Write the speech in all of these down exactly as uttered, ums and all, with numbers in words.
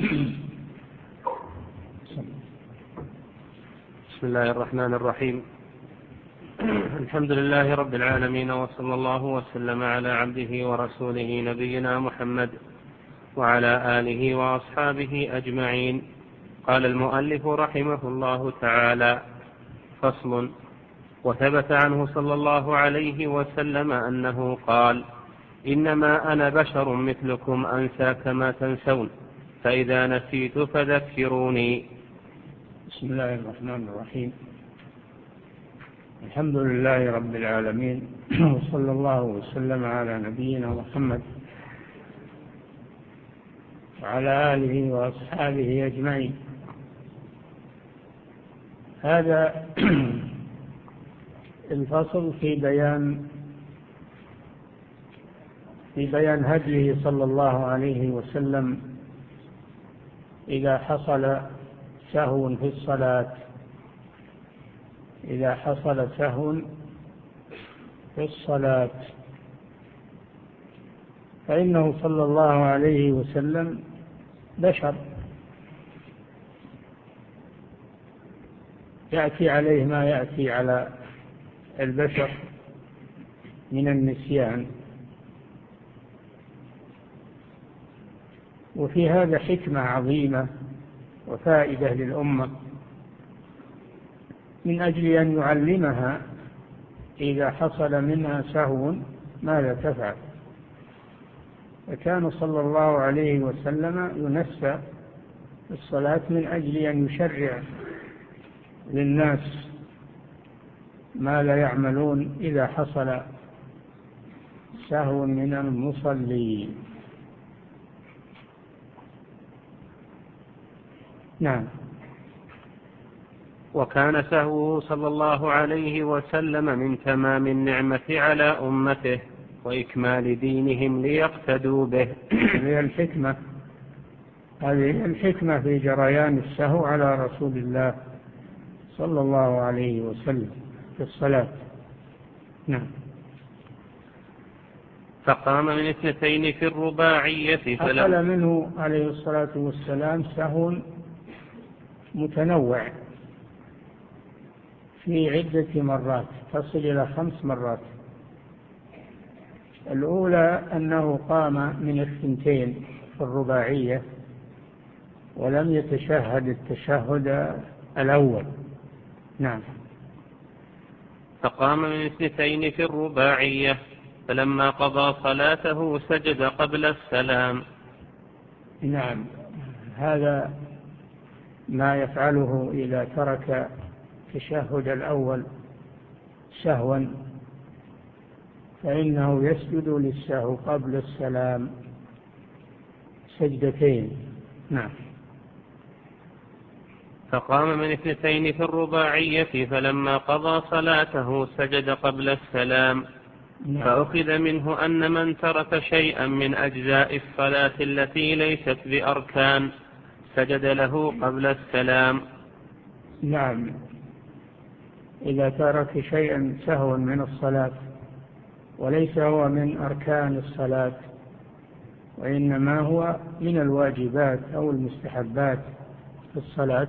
بسم الله الرحمن الرحيم. الحمد لله رب العالمين، وصلى الله وسلم على عبده ورسوله نبينا محمد وعلى آله وأصحابه أجمعين. قال المؤلف رحمه الله تعالى: فصل. وثبت عنه صلى الله عليه وسلم أنه قال: إنما أنا بشر مثلكم أنسى كما تنسون، فإذا نسيت فذكروني. بسم الله الرحمن الرحيم. الحمد لله رب العالمين، وصلى الله وسلم على نبينا محمد وعلى آله وأصحابه أجمعين. هذا الفصل في بيان في بيان هديه صلى الله عليه وسلم إذا حصل سهو في الصلاة إذا حصل سهو في الصلاة فإنه صلى الله عليه وسلم بشر، يأتي عليه ما يأتي على البشر من النسيان. وفي هذا حكمة عظيمة وفائدة للأمة من أجل أن يعلمها إذا حصل منها سهو ماذا تفعل. فكان صلى الله عليه وسلم ينسى الصلاة من أجل أن يشرع للناس ما لا يعملون إذا حصل سهو من المصلين. نعم. وكان سهوه صلى الله عليه وسلم من تمام النعمة على أمته وإكمال دينهم ليقتدوا به. هذه الحكمة هذه الحكمة في جريان السهو على رسول الله صلى الله عليه وسلم في الصلاة. نعم. فقام من اثنتين في الرباعية حصل منه عليه الصلاة والسلام سهو متنوع في عدة مرات تصل إلى خمس مرات. الأولى أنه قام من الثنتين في الرباعية ولم يتشهد التشهد الأول. نعم. فقام من اثنتين في الرباعية فلما قضى صلاته سجد قبل السلام. نعم. هذا ما يفعله إذا ترك التشهد الأول سهوا فإنه يسجد للسهو قبل السلام سجدتين. نعم. فقام من اثنتين في الرباعية فلما قضى صلاته سجد قبل السلام. نعم. فأخذ منه أن من ترك شيئا من أجزاء الصلاة التي ليست بأركان سجد له قبل السلام. نعم. إذا ترك شيئا سهوا من الصلاة وليس هو من أركان الصلاة وإنما هو من الواجبات أو المستحبات في الصلاة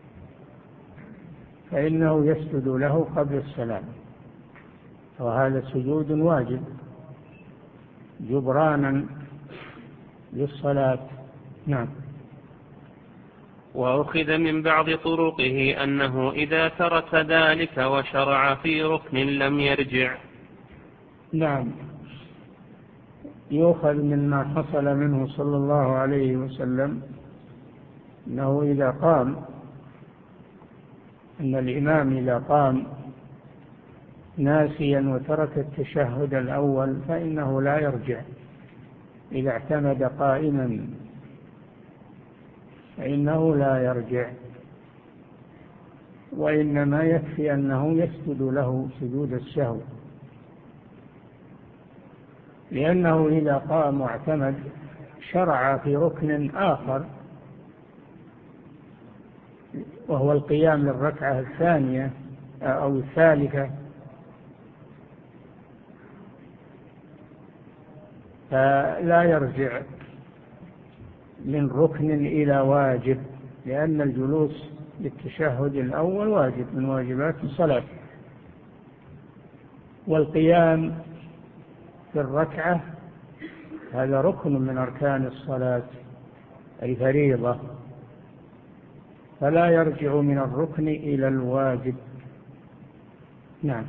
فإنه يسجد له قبل السلام، وهذا سجود واجب جبرانا للصلاة. نعم. وأخذ من بعض طرقه أنه إذا ترك ذلك وشرع في ركن لم يرجع. نعم. يؤخذ مما حصل منه صلى الله عليه وسلم أنه إذا قام أن الإمام إذا قام ناسيا وترك التشهد الأول فإنه لا يرجع. إذا اعتمد قائما فإنه لا يرجع، وإنما يكفي أنه يسجد له سجود السهو، لأنه إذا قام واعتمد شرع في ركن آخر وهو القيام للركعة الثانية أو الثالثة فلا يرجع من ركن إلى واجب، لأن الجلوس للتشهد الأول واجب من واجبات الصلاة، والقيام في الركعة هذا ركن من أركان الصلاة أي فريضة، فلا يرجع من الركن إلى الواجب. نعم.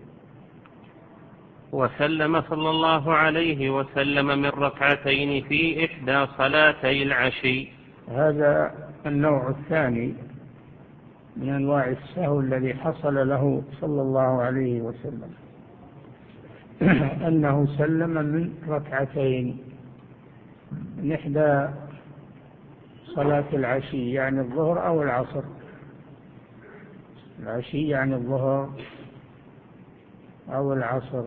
وسلم صلى الله عليه وسلم من ركعتين في إحدى صلاتي العشي. هذا النوع الثاني من أنواع السهو الذي حصل له صلى الله عليه وسلم، أنه سلم من ركعتين من إحدى صلاة العشي، يعني الظهر أو العصر. العشي يعني الظهر أو العصر.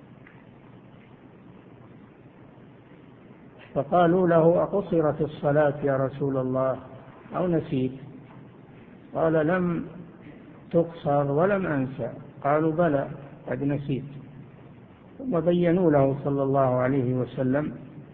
فقالوا له: أقصرت الصلاة يا رسول الله أو نسيت؟ قال: لم تقصر ولم أنسى. قالوا: بلى قد نسيت. ثم بينوا له صلى الله عليه وسلم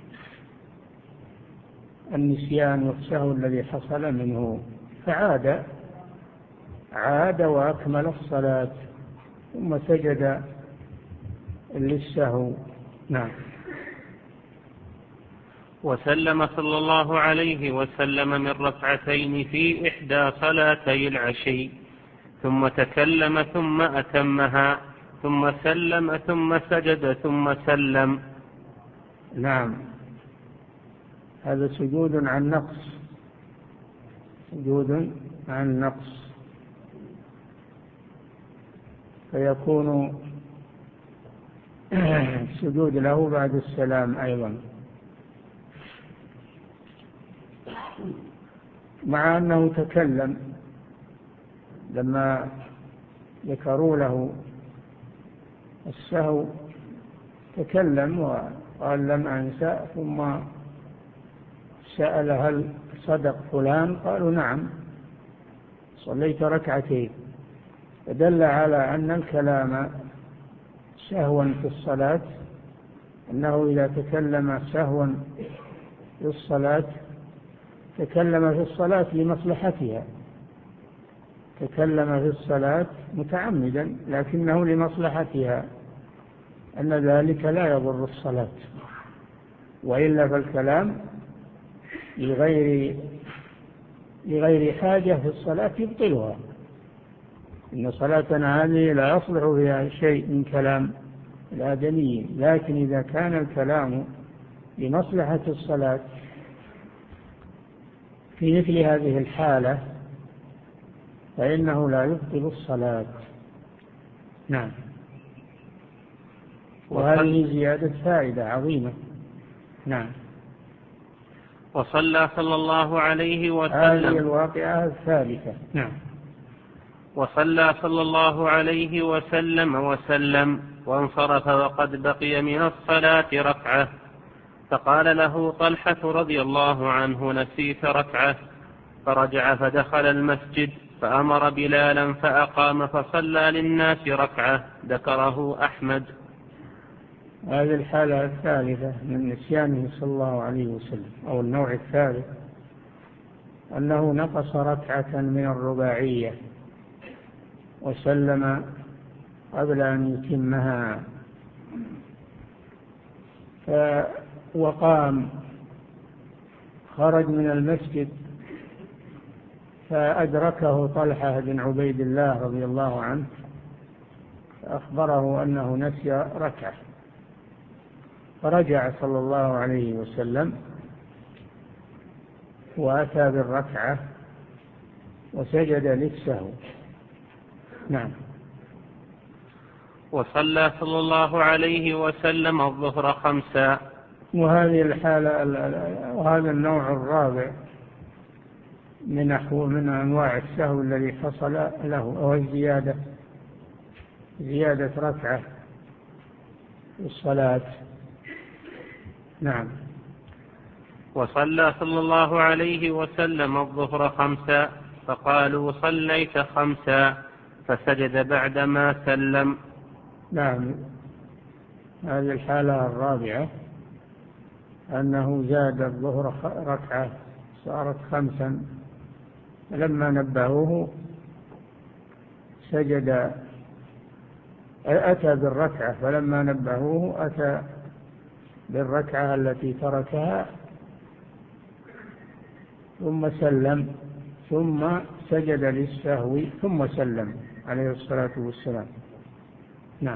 النسيان والسهو الذي حصل منه، فعاد عاد وأكمل الصلاة ثم سجد للسهو. نعم. وسلم صلى الله عليه وسلم من ركعتين في إحدى صلاتي العشي، ثم تكلم ثم أتمها، ثم سلم ثم سجد ثم سلم. نعم، هذا سجود عن نقص، سجود عن نقص، فيكون السجود له بعد السلام أيضا، مع أنه تكلم لما ذكروا له السهو، تكلم وقال: لم أنسى. ثم سأل: هل صدق فلان؟ قالوا: نعم صليت ركعتين. فدل على أن الكلام سهوا في الصلاة، أنه إذا تكلم سهوا في الصلاة تكلم في الصلاة لمصلحتها، تكلم في الصلاة متعمدا لكنه لمصلحتها، أن ذلك لا يضر الصلاة، وإلا فالكلام لغير لغير حاجة في الصلاة يبطلها. إن صلاتنا هذه لا يصلح فيها شيء من كلام الآدمي، لكن إذا كان الكلام لمصلحة الصلاة في مثل هذه الحالة فإنه لا يبطل الصلاة. نعم. وهذه زيادة فائدة عظيمة. نعم. وصلى صلى الله عليه وسلم. هذه الواقعة الثالثة. نعم. وصلى صلى الله عليه وسلم وسلم وانصرف وقد بقي من الصلاة ركعة، فقال له طلحة رضي الله عنه: نسيت ركعة. فرجع فدخل المسجد فأمر بلالا فأقام فصلى للناس ركعة. ذكره أحمد. هذه الحالة الثالثة من نسيانه صلى الله عليه وسلم، أو النوع الثالث، أنه نقص ركعة من الرباعية وسلم قبل أن يتمها، وقام خرج من المسجد فأدركه طلحة بن عبيد الله رضي الله عنه، فأخبره أنه نسي ركعة، فرجع صلى الله عليه وسلم وأتى بالركعة وسجد للسهو. نعم. وصلى صلى الله عليه وسلم الظهر خمسا. وهذه الحالة وهذا النوع الرابع من نحو من أنواع السهو الذي حصل له، وهو الزيادة، زيادة ركعة في الصلاة. نعم. وصلى صلى الله عليه وسلم الظهر خمسا، فقالوا: صليت خمسا، فسجد بعدما سلم. نعم. هذه الحالة الرابعة أنه زاد الظهر ركعة صارت خمسا. لما نبهوه سجد، أتى بالركعة، فلما نبهوه أتى بالركعة التي تركها ثم سلم، ثم سجد للسهو ثم سلم عليه الصلاة والسلام. نعم.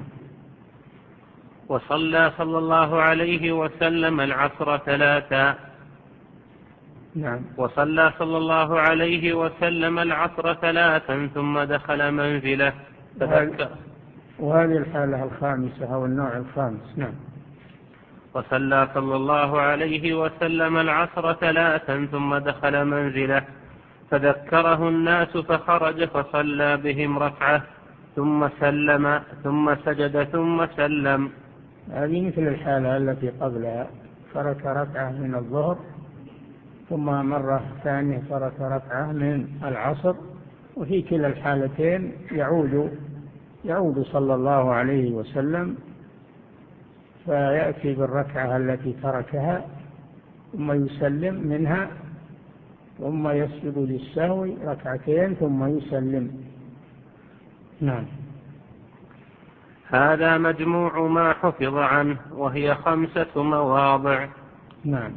وصلى صلى الله عليه وسلم العصر ثلاثا. نعم. وصلى صلى الله عليه وسلم العصر ثلاثا ثم دخل منزله فذكر. وهذه الحالة الخامسة أو النوع الخامس. نعم. وصلى صلى الله عليه وسلم العصر ثلاثا ثم دخل منزله فذكره الناس فخرج فصلى بهم ركعة ثم سلم ثم سجد ثم سلم. هذه مثل الحالة التي قبلها، ترك ركعة من الظهر ثم مرة ثانية ترك ركعة من العصر، وفي كلا الحالتين يعود يعود صلى الله عليه وسلم فيأتي بالركعة التي تركها ثم يسلم منها ثم يسجد للسهو ركعتين ثم يسلم. نعم. هذا مجموع ما حفظ عنه وهي خمسة مواضع. نعم.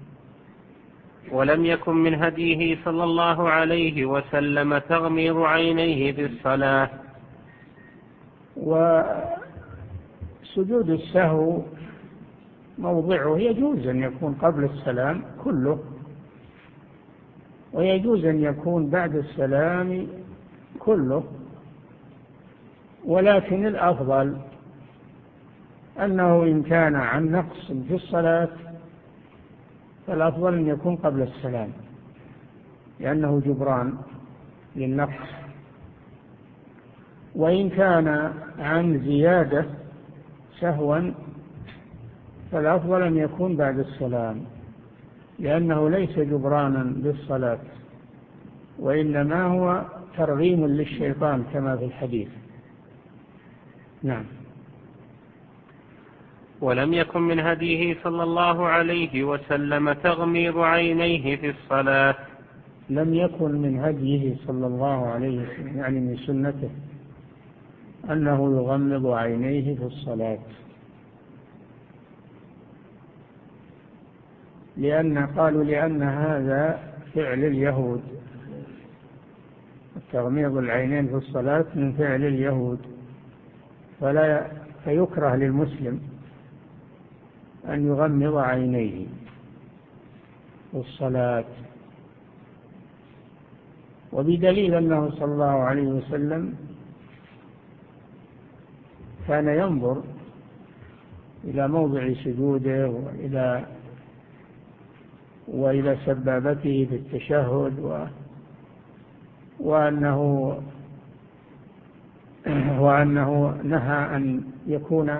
ولم يكن من هديه صلى الله عليه وسلم تغميض عينيه في الصلاة. وسجود السهو موضعه يجوز أن يكون قبل السلام كله، ويجوز أن يكون بعد السلام كله، ولكن الأفضل أنه إن كان عن نقص في الصلاة فالأفضل أن يكون قبل السلام، لأنه جبران للنقص. وإن كان عن زيادة سهوا فالأفضل أن يكون بعد السلام، لأنه ليس جبرانا للصلاة، وإنما هو ترغيم للشيطان كما في الحديث. نعم. ولم يكن من هديه صلى الله عليه وسلم تغميض عينيه في الصلاة. لم يكن من هديه صلى الله عليه وسلم يعني من سنته أنه يغمض عينيه في الصلاة، لأن قالوا لأن هذا فعل اليهود، تغميض العينين في الصلاة من فعل اليهود، فلا فيكره للمسلم أن يغمض عينيه في الصلاة. وبدليل أنه صلى الله عليه وسلم كان ينظر إلى موضع سجوده وإلى وإلى سبابته في التشهد، و وأنه وأنه نهى أن يكون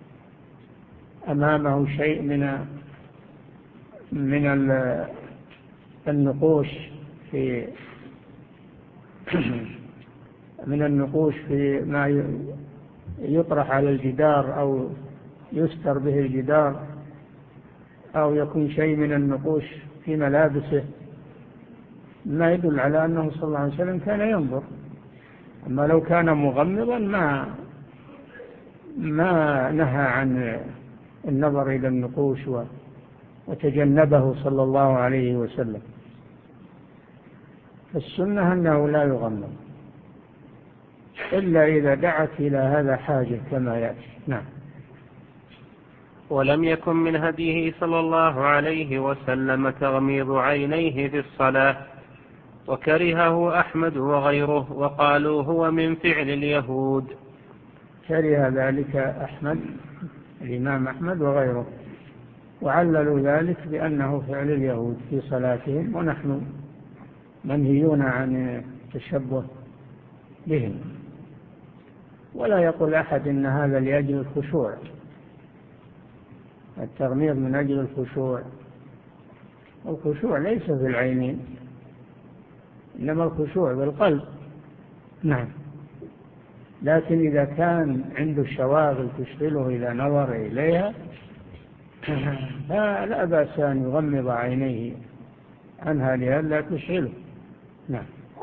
أمامه شيء من من النقوش في من النقوش في ما يطرح على الجدار أو يستر به الجدار، أو يكون شيء من النقوش في ملابسه، ما يدل على أنه صلى الله عليه وسلم كان ينظر. أما لو كان مغمضا ما ما نهى عن النظر إلى النقوش وتجنبه صلى الله عليه وسلم. السنة أنه لا يغمض إلا إذا دعت إلى هذا حاجة كما يأتي. نعم. ولم يكن من هديه صلى الله عليه وسلم تغميض عينيه في الصلاة، وكرهه أحمد وغيره وقالوا هو من فعل اليهود. كره ذلك أحمد الإمام أحمد وغيره، وعللوا ذلك بأنه فعل اليهود في صلاتهم، ونحن منهيون عن التشبه بهم. ولا يقول أحد إن هذا لأجل الخشوع، التغميض من أجل الخشوع، الخشوع ليس في العينين إنما الخشوع بالقلب. نعم. لكن إذا كان عنده شواغل تشغله إذا نظر إليها فلا بأس أن يغمض عينيه عنها لئلا تشغله. نعم.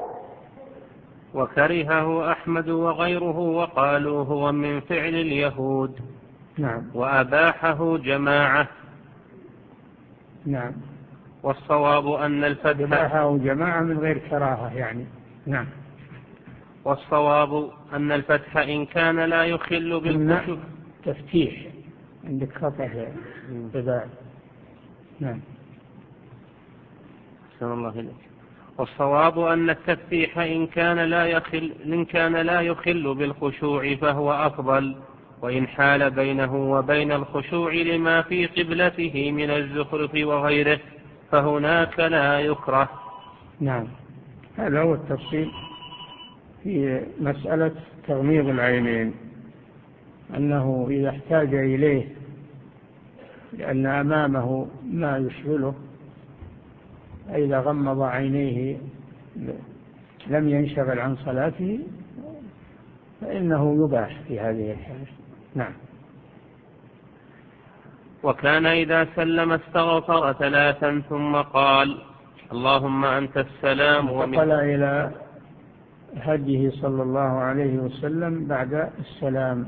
وكرهه أحمد وغيره وقالوا هو من فعل اليهود. نعم. وأباحه جماعة. نعم. والصواب أن الفتح أباحه جماعة من غير كراهة يعني. نعم. والصواب أن الفتح إن كان لا يخل بالخشوع. تفتيح عندك خطأ في الباب. نعم. أحسن الله إليك. والصواب أن التفتيح إن كان لا يخل إن كان لا يخل بالخشوع فهو أفضل، وإن حال بينه وبين الخشوع لما في قبلته من الزخرف وغيره فهناك لا يكره. نعم. هذا هو التفصيل في مسألة تغميض العينين، أنه إذا احتاج إليه لأن أمامه ما يشغله، إذا غمض عينيه لم ينشغل عن صلاته فإنه يباح في هذه الحالة. نعم. وكان إذا سلم استغفر ثلاثا ثم قال اللهم أنت السلام. وانتقل إلى هديه صلى الله عليه وسلم بعد السلام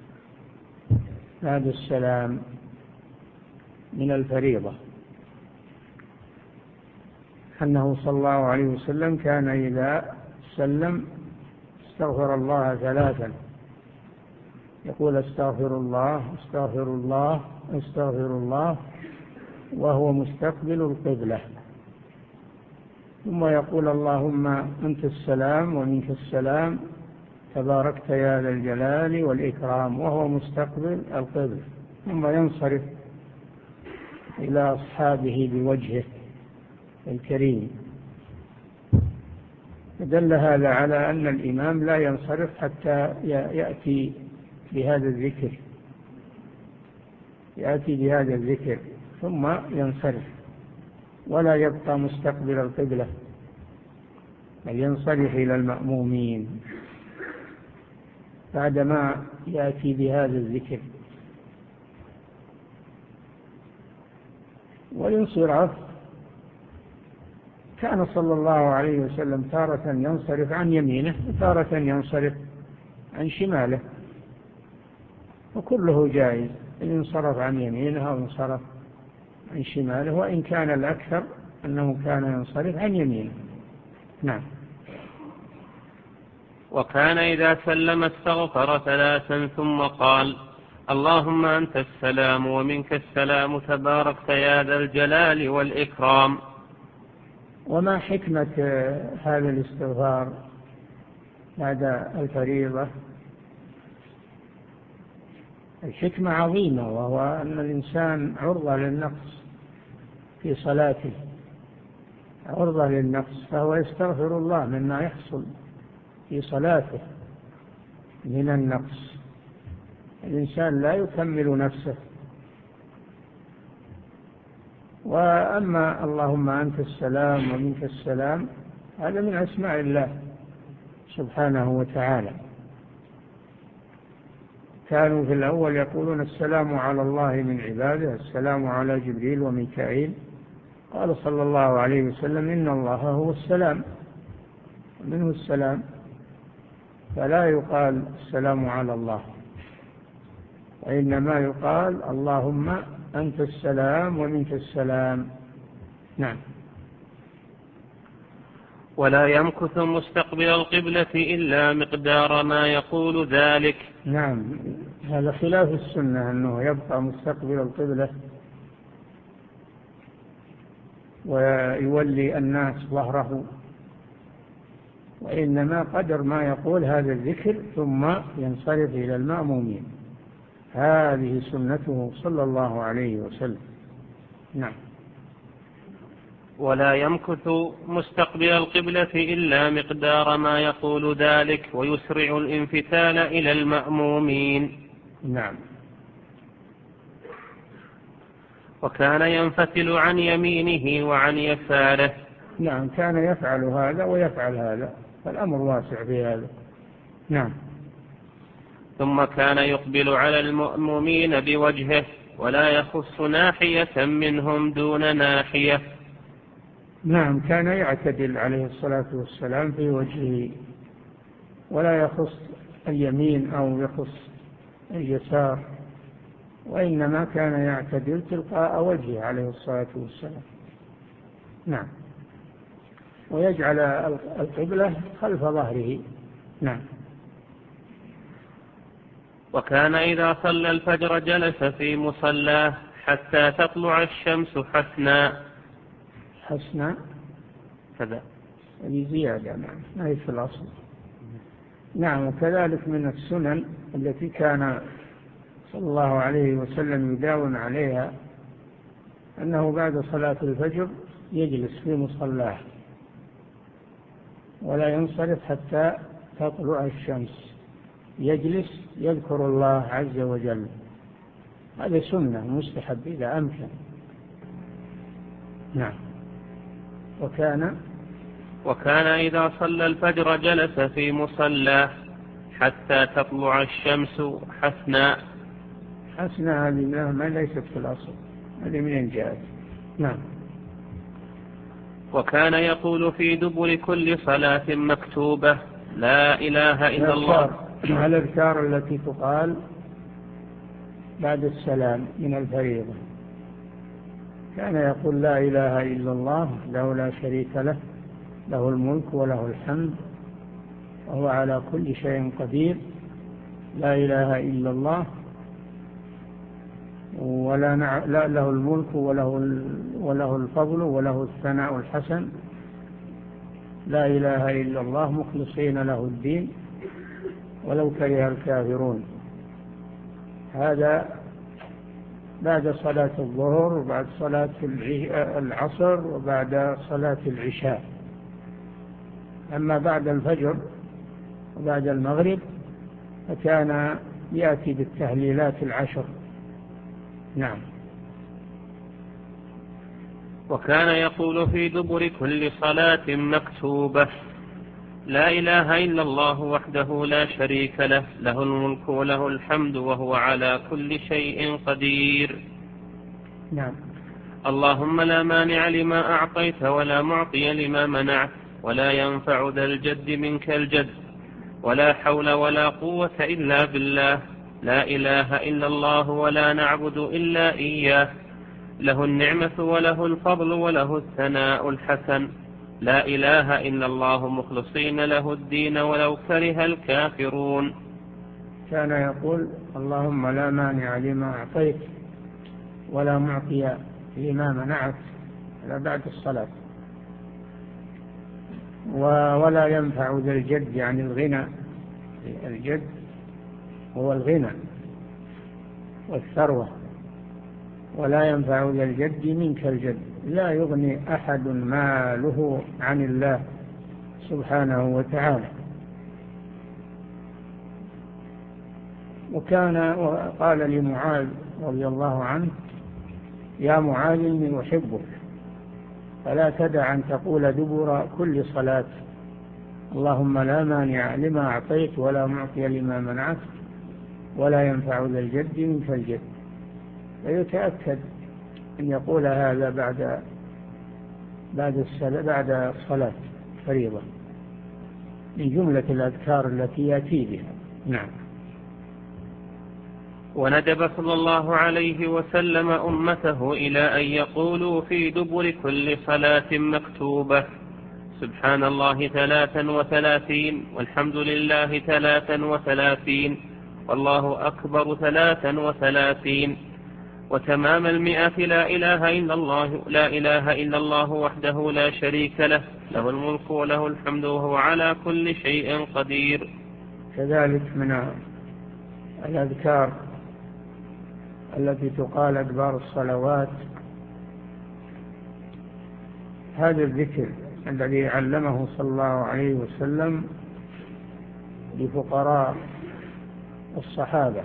بعد السلام من الفريضة، أنه صلى الله عليه وسلم كان إذا سلم استغفر الله ثلاثا، يقول استغفر الله استغفر الله استغفر الله وهو مستقبل القبلة، ثم يقول اللهم أنت السلام ومنك السلام تباركت يا ذا الجلال والإكرام وهو مستقبل القبلة، ثم ينصرف إلى أصحابه بوجهه الكريم. دل هذا على أن الإمام لا ينصرف حتى يأتي بهذا الذكر يأتي بهذا الذكر ثم ينصرف، ولا يبقى مستقبل القبلة بل ينصرف إلى المأمومين بعدما يأتي بهذا الذكر. والانصراف كان صلى الله عليه وسلم تارة ينصرف عن يمينه وتارة ينصرف عن شماله، وكله جائز إن انصرف عن يمينه أو انصرف عن شماله، وإن كان الأكثر أنه كان ينصرف عن يمينه. نعم. وكان إذا سلم استغفر ثلاثا ثم قال اللهم أنت السلام ومنك السلام تباركت يا ذا الجلال والإكرام. وما حكمة هذا الاستغفار بعد الفريضة؟ الحكمة عظيمة، وهو أن الإنسان عرضة للنقص في صلاته، عرضة للنقص، فهو يستغفر الله مما يحصل في صلاته من النقص. الإنسان لا يكمل نفسه. وأما اللهم أنت السلام ومنك السلام هذا من أسماء الله سبحانه وتعالى. كانوا في الأول يقولون السلام على الله من عباده، السلام على جبريل وميكائيل. قال صلى الله عليه وسلم إن الله هو السلام منه السلام، فلا يقال السلام على الله، وإنما يقال اللهم أنت السلام ومنك السلام. نعم. ولا يمكث مستقبل القبلة إلا مقدار ما يقول ذلك. نعم، هذا خلاف السنة أنه يبقى مستقبل القبلة ويولي الناس ظهره، وإنما قدر ما يقول هذا الذكر ثم ينصرف إلى المأمومين. هذه سنته صلى الله عليه وسلم. نعم. ولا يمكث مستقبل القبلة إلا مقدار ما يقول ذلك ويسرع الانفتال إلى المأمومين. نعم. وكان ينفتل عن يمينه وعن يساره. نعم، كان يفعل هذا ويفعل هذا، فالأمر واسع في هذا. نعم. ثم كان يقبل على المأمومين بوجهه ولا يخص ناحية منهم دون ناحية. نعم، كان يعتدل عليه الصلاة والسلام في وجهه، ولا يخص اليمين أو يخص اليسار، وإنما كان يعتدل تلقاء وجهه عليه الصلاة والسلام. نعم، ويجعل القبلة خلف ظهره. نعم. وكان إذا صلى الفجر جلس في مصلاه حتى تطلع الشمس حسنا. حسنا كذا هذه زيادة، نعم، ما هي في الأصل. نعم. وكذلك من السنن التي كان صلى الله عليه وسلم يداوم عليها أنه بعد صلاة الفجر يجلس في مصلاه ولا ينصرف حتى تطلع الشمس، يجلس يذكر الله عز وجل. هذا سنة مستحب إذا أمكن. نعم. وكان وكان إذا صلى الفجر جلس في مصلاه حتى تطلع الشمس حسنا. حسنا هذه ما ليست في الأصل، هذه من جاءت. نعم. وكان يقول في دبر كل صلاة مكتوبة لا إله إلا الله. الأذكار التي تقال بعد السلام من الفريضة، كان يقول لا إله إلا الله له لا شريك له، له الملك وله الحمد وهو على كل شيء قدير، لا إله إلا الله ولا نع... لا له الملك وله ال... وله الفضل وله الثناء الحسن، لا إله إلا الله مخلصين له الدين ولو كره الكافرون. هذا بعد صلاة الظهر وبعد صلاة العصر وبعد صلاة العشاء. أما بعد الفجر وبعد المغرب فكان يأتي بالتهليلات العشر. نعم. وكان يقول في دبر كل صلاة مكتوبة لا إله إلا الله وحده لا شريك له، له الملك وله الحمد وهو على كل شيء قدير. نعم. اللهم لا مانع لما أعطيت ولا معطي لما منعت ولا ينفع ذا الجد منك الجد، ولا حول ولا قوة إلا بالله، لا إله إلا الله ولا نعبد إلا إياه، له النعمة وله الفضل وله الثناء الحسن، لا إله إلا الله مخلصين له الدين ولو كره الكافرون. كان يقول اللهم لا مانع لما أعطيت ولا معطي لما منعت، لا بعد الصلاة، ولا ينفع ذا الجد يعني الغنى، الجد هو الغنى والثروة، ولا ينفع ذا الجد منك الجد، لا يغني أحد ماله عن الله سبحانه وتعالى. وكان وقال لمعاذ رضي الله عنه يا معاذ إني أحبك فلا تدع أن تقول دبر كل صلاة اللهم لا مانع لما أعطيت ولا معطي لما منعت ولا ينفع ذا الجد منك الجد، فيتأكد أن يقول هذا بعد بعد الصلاة بعد الصلاة فريضة من جملة الأذكار التي يأتي بها. نعم. وندب صلى الله عليه وسلم أمته إلى أن يقولوا في دبر كل صلاة مكتوبة سبحان الله ثلاثا وثلاثين والحمد لله ثلاثا وثلاثين والله أكبر ثلاثا وثلاثين، وتمام المئة لا إله إلا الله لا إله إلا الله وحده لا شريك له، له الملك وله الحمد وهو على كل شيء قدير. كذلك من الأذكار التي تقال أدبار الصلوات هذا الذكر الذي علمه صلى الله عليه وسلم لفقراء الصحابة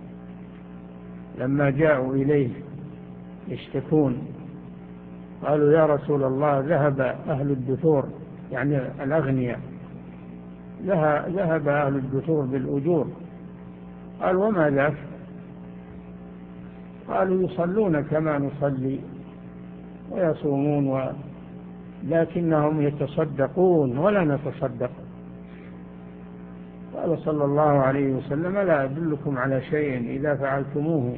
لما جاءوا إليه يشتكون، قالوا يا رسول الله ذهب أهل الدثور يعني الأغنياء، ذهب أهل الدثور بالأجور. قال وما ذاك؟ قالوا يصلون كما نصلي ويصومون لكنهم يتصدقون ولا نتصدق. قال صلى الله عليه وسلم: لا أدلكم على شيء إذا فعلتموه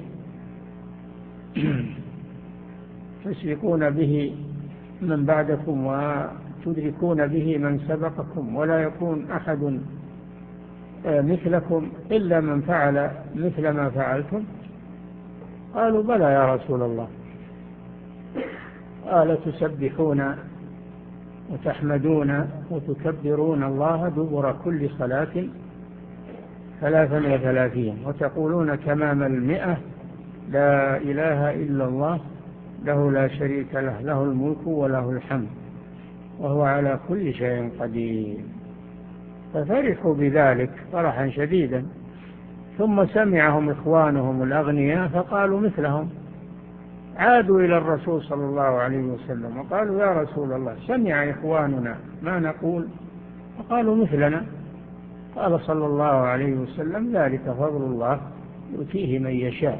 تسبقون به من بعدكم وتدركون به من سبقكم، ولا يكون أحد مثلكم إلا من فعل مثل ما فعلتم. قالوا: بلى يا رسول الله. قال: تسبحون وتحمدون وتكبرون الله دبر كل صلاة ثلاثا وثلاثين، وتقولون تمام المئة: لا إله إلا الله له لا شريك له، له الملك وله الحمد وهو على كل شيء قدير. ففرحوا بذلك فرحا شديدا. ثم سمعهم إخوانهم الأغنياء فقالوا مثلهم، عادوا إلى الرسول صلى الله عليه وسلم وقالوا: يا رسول الله، سمع إخواننا ما نقول فقالوا مثلنا. قال صلى الله عليه وسلم: ذلك فضل الله يؤتيه من يشاء.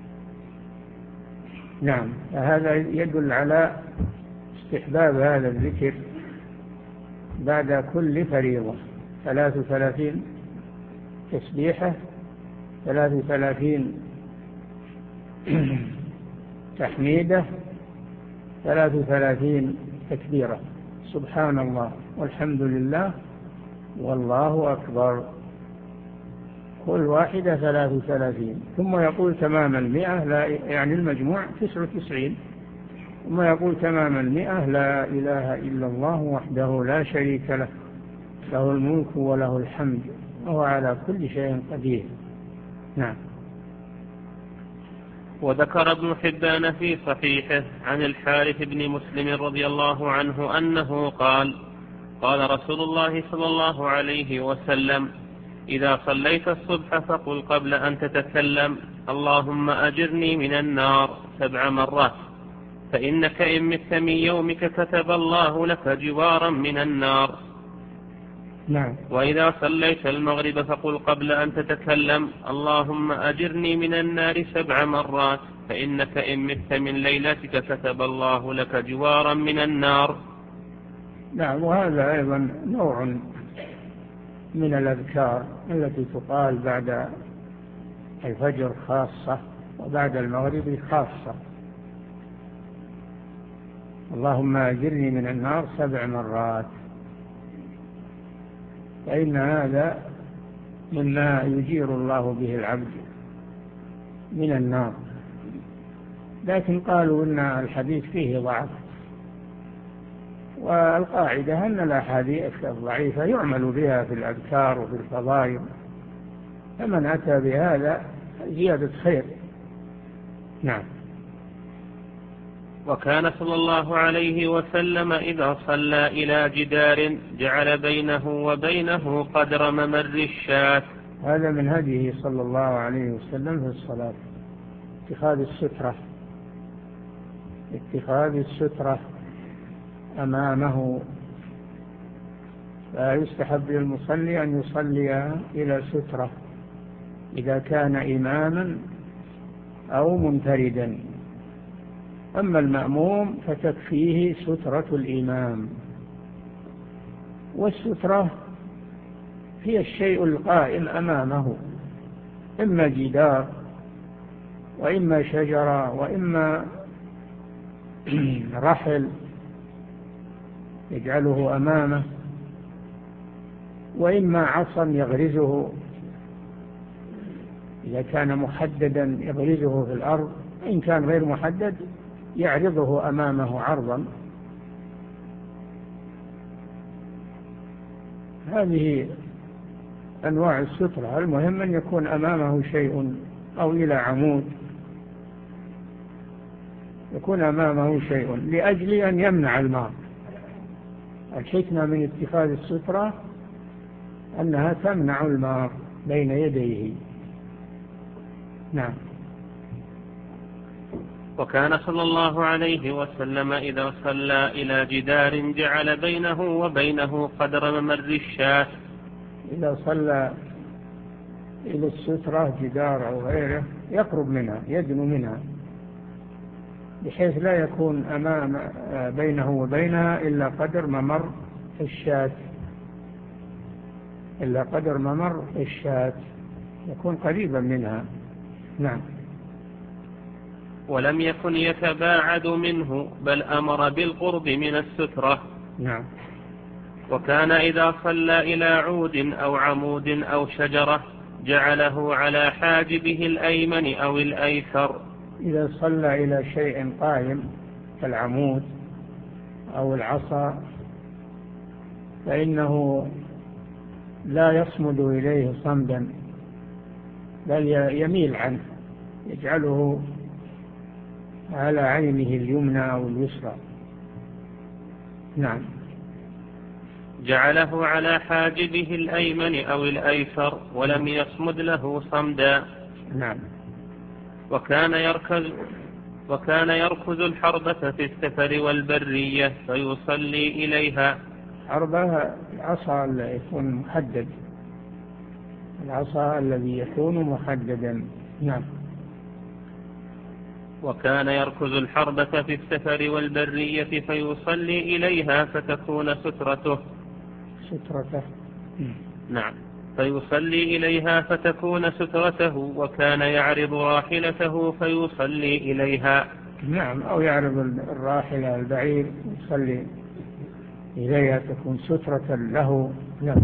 نعم، هذا يدل على استحباب هذا الذكر بعد كل فريضة: ثلاث وثلاثين تسبيحة، ثلاث وثلاثين تحميدة، ثلاث وثلاثين تكبيرة، سبحان الله والحمد لله والله أكبر، كل واحدة ثلاث وثلاثين. ثم يقول تمام المئة، لا يعني المجموع تسع وتسعين. ثم يقول تمام المئة: لا إله إلا الله وحده لا شريك له، له الملك وله الحمد وهو على كل شيء قدير. نعم. وذكر ابن حبان في صحيحه عن الحارث بن مسلم رضي الله عنه أنه قال: قال رسول الله صلى الله عليه وسلم: إذا صليت الصبح فقل قبل أن تتكلم: اللهم أجرني من النار سبع مرات، فإنك إن مت من يومك كتب الله لك جوارا من النار. نعم. وإذا صليت المغرب فقل قبل أن تتكلم: اللهم أجرني من النار سبع مرات، فإنك إن مت من ليلتك كتب الله لك جوارا من النار. نعم. وهذا أيضا نوع من الأذكار التي تقال بعد الفجر خاصة وبعد المغرب خاصة: اللهم أجرني من النار سبع مرات، فإن هذا مما يجير الله به العبد من النار. لكن قالوا إن الحديث فيه ضعف، والقاعدة أن الأحاديث الضعيفة يعمل بها في الأذكار وفي الفضائل، فمن أتى بهذا زيادة خير. نعم. وكان صلى الله عليه وسلم إذا صلى إلى جدار جعل بينه وبينه قدر ممر الشاة. هذا من هديه صلى الله عليه وسلم في الصلاة: اتخاذ السترة اتخاذ السترة أمامه. فيستحب للمصلي أن يصلي إلى سترة إذا كان إماما أو منفردا. أما المأموم فتكفيه سترة الإمام. والسترة هي الشيء القائم أمامه، إما جدار وإما شجرة وإما رحل يجعله أمامه، وإما عصا يغرزه إذا كان محددا يغرزه في الأرض، إن كان غير محدد يعرضه أمامه عرضا. هذه أنواع السترة. المهم أن يكون أمامه شيء، أو إلى عمود يكون أمامه شيء لأجل أن يمنع الماء. الحكمة من اتخاذ السترة أنها تمنع الماء بين يديه. نعم. وكان صلى الله عليه وسلم إذا صلى إلى جدار جعل بينه وبينه قدر ممر الشاة. إذا صلى إلى السترة جدار أو غيره يقرب منها، يدنو منها، بحيث لا يكون أمام بينه وبينها إلا قدر ممر الشاة إلا قدر ممر الشاة يكون قريبا منها. نعم. ولم يكن يتباعد منه بل أمر بالقرب من السترة. نعم. وكان إذا صلى إلى عود أو عمود أو شجرة جعله على حاجبه الأيمن أو الأيسر. إذا صلى إلى شيء قائم كالعمود أو العصا فإنه لا يصمد إليه صمدا بل يميل عنه، يجعله على عينه اليمنى أو اليسرى. نعم. جعله على حاجبه الأيمن أو الأيسر ولم يصمد له صمدا. نعم. وكان يركز وكان يركز الحربة في السفر والبرية فيصلي إليها. حربة العصا الذي يكون محدد، العصا الذي يكون محددا. نعم. وكان يركز الحربة في السفر والبرية فيصلي إليها فتكون سترته. سترته. نعم. فيصلي إليها فتكون سترته. وكان يعرض راحلته فيصلي إليها. نعم. أو يعرض الراحلة البعير يصلي إليها تكون سترة له. نعم.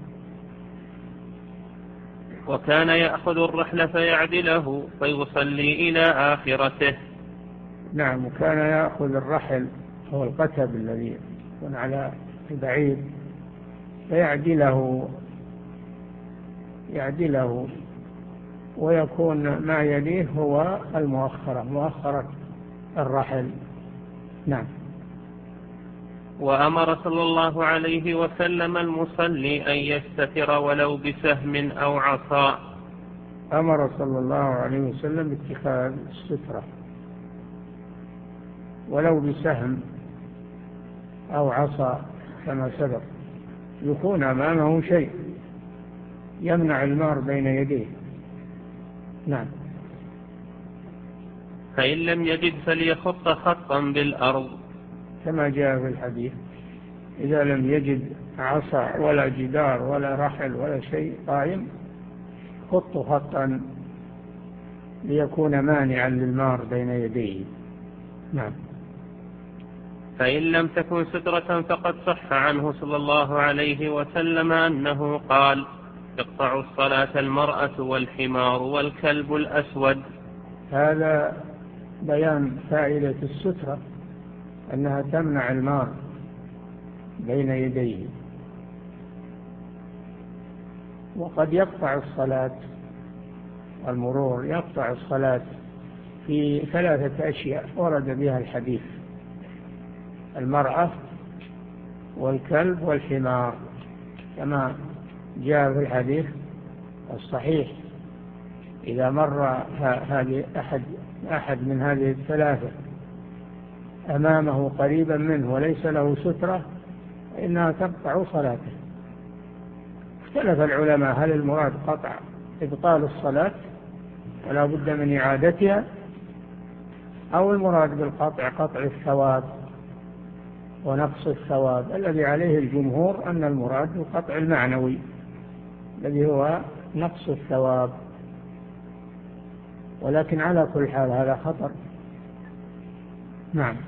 وكان يأخذ الرحل فيعدله فيصلي إلى آخرته. نعم. وكان يأخذ الرحل هو القتب الذي يكون على البعير فيعدله يعدله ويكون ما يليه هو المؤخرة، مؤخرة الرحل. نعم. وأمر صلى الله عليه وسلم المصلي أن يستتر ولو بسهم أو عصا. أمر صلى الله عليه وسلم باتخاذ السترة ولو بسهم أو عصا كما سبق، يكون أمامه شيء يمنع المار بين يديه. نعم. فإن لم يجد فليخط خطا بالأرض كما جاء في الحديث، إذا لم يجد عصا ولا جدار ولا رحل ولا شيء قائم خط خطا ليكون مانعا للمار بين يديه. نعم. فإن لم تكن سترة فقد صح عنه صلى الله عليه وسلم أنه قال: تقطع الصلاة المرأة والحمار والكلب الأسود. هذا بيان فائدة السترة، أنها تمنع المار بين يديه. وقد يقطع الصلاة، المرور يقطع الصلاة في ثلاثة أشياء ورد بها الحديث: المرأة والكلب والحمار، كما جاء في الحديث الصحيح: إذا مر هذه أحد أحد من هذه الثلاثة أمامه قريبا منه وليس له سترة إنها تقطع صلاته. اختلف العلماء هل المراد قطع إبطال الصلاة ولا بد من إعادتها، أو المراد بالقطع قطع الثواب ونقص الثواب. الذي عليه الجمهور أن المراد القطع المعنوي الذي هو نقص الثواب، ولكن على كل حال هذا خطر. نعم.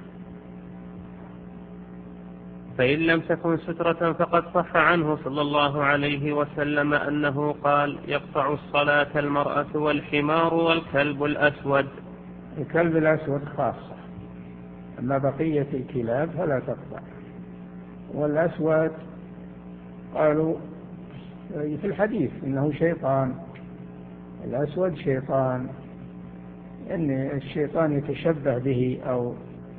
فإن لم تكن سترة فقد صح عنه صلى الله عليه وسلم أنه قال: يقطع الصلاة المرأة والحمار والكلب الأسود. الكلب الأسود خاصة، أما بقية الكلاب فلا تقطع. والأسود قالوا في الحديث إنه شيطان، الأسود شيطان، إن الشيطان يتشبه به أو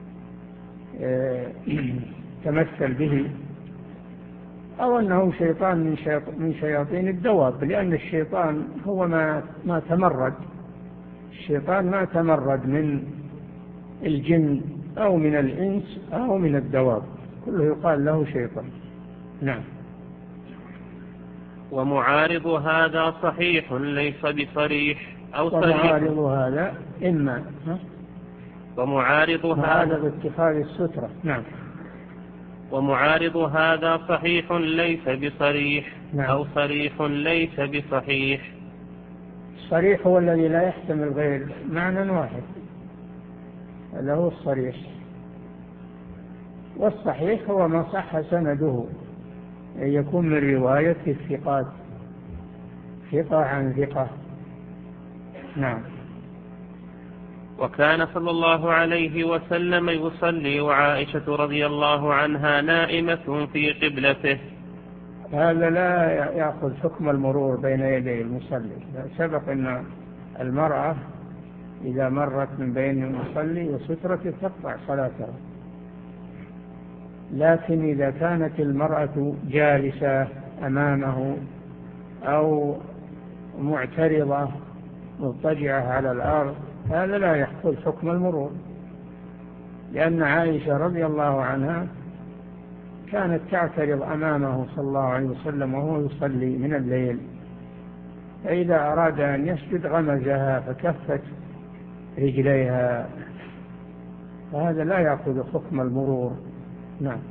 تمثل به، أو أنه شيطان من شياطين الدواب، لأن الشيطان هو ما ما تمرد، الشيطان ما تمرد من الجن أو من الإنس أو من الدواب، كله يقال له شيطان. نعم. ومعارض هذا صحيح ليس بصريح أو صريح. ومعارض هذا إما ومعارض هذا هذا باتخاذ السترة. نعم. ومعارض هذا صحيح ليس بصريح. نعم. أو صريح ليس بصحيح. الصريح هو الذي لا يحتمل غير معنى واحد، هذا هو الصريح. والصحيح هو ما صح سنده، أن يكون من رواية الثقات، ثقة عن ثقة. نعم. وكان صلى الله عليه وسلم يصلي وعائشة رضي الله عنها نائمة في قبلته. هذا لا يأخذ حكم المرور بين يدي المصلي. سبق أن المرأة إذا مرت من بين المصلي وسترته تقطع صلاتها، لكن إذا كانت المرأة جالسة أمامه أو معترضة مضطجعة على الأرض هذا لا يأخذ حكم المرور، لأن عائشة رضي الله عنها كانت تعترض أمامه صلى الله عليه وسلم وهو يصلي من الليل، فإذا أراد أن يسجد غمزها فكفت رجليها، فهذا لا يأخذ حكم المرور. نعم.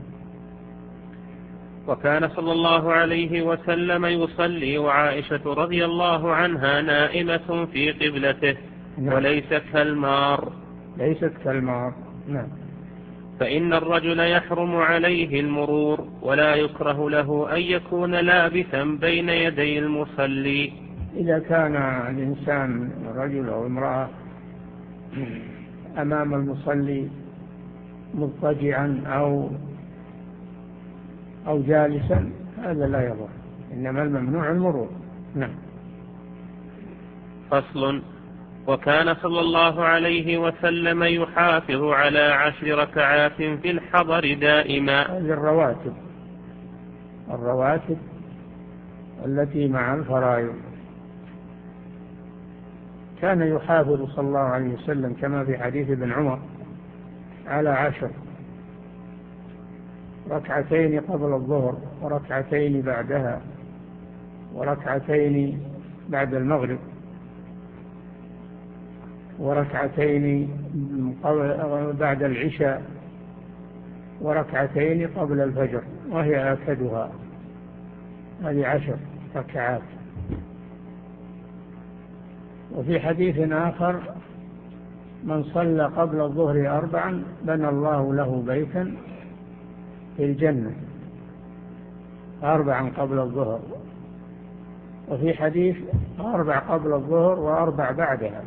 وكان صلى الله عليه وسلم يصلي وعائشة رضي الله عنها نائمة في قبلته. نعم. وليست كالمار. ليست كالمار. نعم. فإن الرجل يحرم عليه المرور ولا يكره له أن يكون لابثا بين يدي المصلي. إذا كان الإنسان رجل أو امرأة أمام المصلي مضطجعا أو أو جالسا هذا لا يضر، إنما الممنوع المرور. نعم. فصل. وكان صلى الله عليه وسلم يحافظ على عشر ركعات في الحضر دائما. هذه الرواتب، الرواتب التي مع الفرائض كان يحافظ صلى الله عليه وسلم كما في حديث ابن عمر على عشر، ركعتين قبل الظهر وركعتين بعدها وركعتين بعد المغرب وركعتين بعد العشاء وركعتين قبل الفجر، وهي آكدها. هذه عشر ركعات. وفي حديث آخر: من صلى قبل الظهر أربعا بنى الله له بيتا في الجنة. أربعا قبل الظهر. وفي حديث: أربع قبل الظهر وأربع بعدها،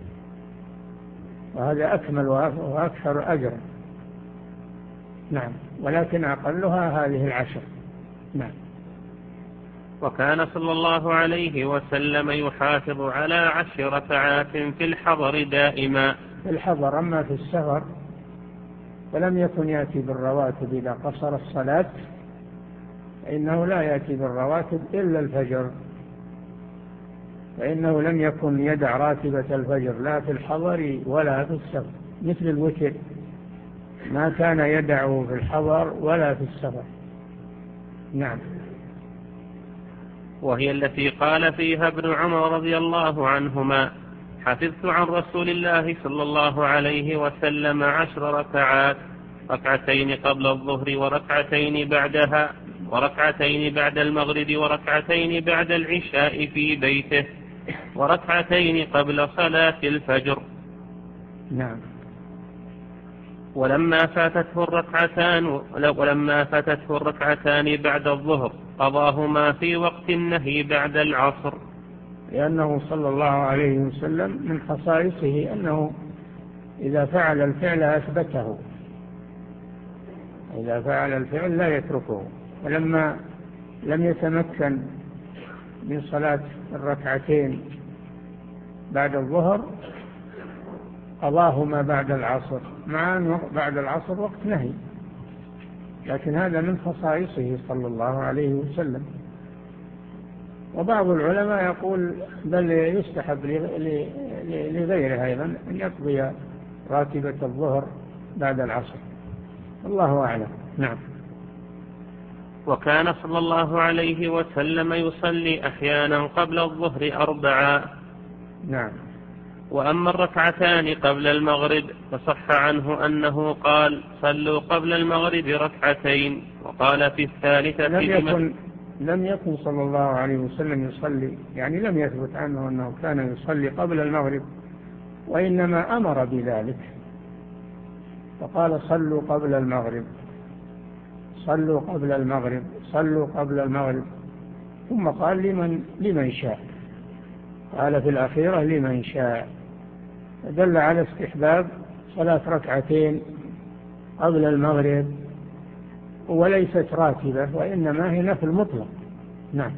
وهذا أكمل وأكثر أجرا. نعم. ولكن أقلها هذه العشر. نعم. وكان صلى الله عليه وسلم يحافظ على عشر ركعات في الحضر دائما. في الحضر. أما في السفر فلم يكن يأتي بالرواتب إذا قصر الصلاة، فإنه لا يأتي بالرواتب إلا الفجر، فإنه لم يكن يدع راتبة الفجر لا في الحضر ولا في السفر، مثل الوتر ما كان يدعه في الحضر ولا في السفر. نعم. وهي التي قال فيها ابن عمر رضي الله عنهما: حفظت عن رسول الله صلى الله عليه وسلم عشر ركعات، ركعتين قبل الظهر وركعتين بعدها وركعتين بعد المغرب وركعتين بعد العشاء في بيته وركعتين قبل صلاة الفجر. نعم. ولما فاتته الركعتان ولما فاتته الركعتان بعد الظهر قضاهما في وقت النهي بعد العصر. لأنه صلى الله عليه وسلم من خصائصه أنه إذا فعل الفعل أثبته، إذا فعل الفعل لا يتركه. ولما لم يتمكن من صلاة الركعتين بعد الظهر قضاهما بعد العصر، مع أن بعد العصر وقت نهي، لكن هذا من خصائصه صلى الله عليه وسلم. وبعض العلماء يقول بل يستحب لغيره أيضا أن يقضي راتبة الظهر بعد العصر، الله أعلم. نعم. وكان صلى الله عليه وسلم يصلي أحيانا قبل الظهر أربعا. نعم. وأما الركعتان قبل المغرب فصح عنه أنه قال صلوا قبل المغرب ركعتين، وقال في الثالثة لم يكن, لم يكن صلى الله عليه وسلم يصلي، يعني لم يثبت عنه أنه كان يصلي قبل المغرب، وإنما أمر بذلك فقال صلوا قبل المغرب، صلوا قبل المغرب، صلوا قبل المغرب، ثم قال لمن, لمن شاء، قال في الأخيرة لمن شاء، دل على استحباب صلاة ركعتين قبل المغرب، وليست راتبة وإنما هي نفل مطلق. نعم.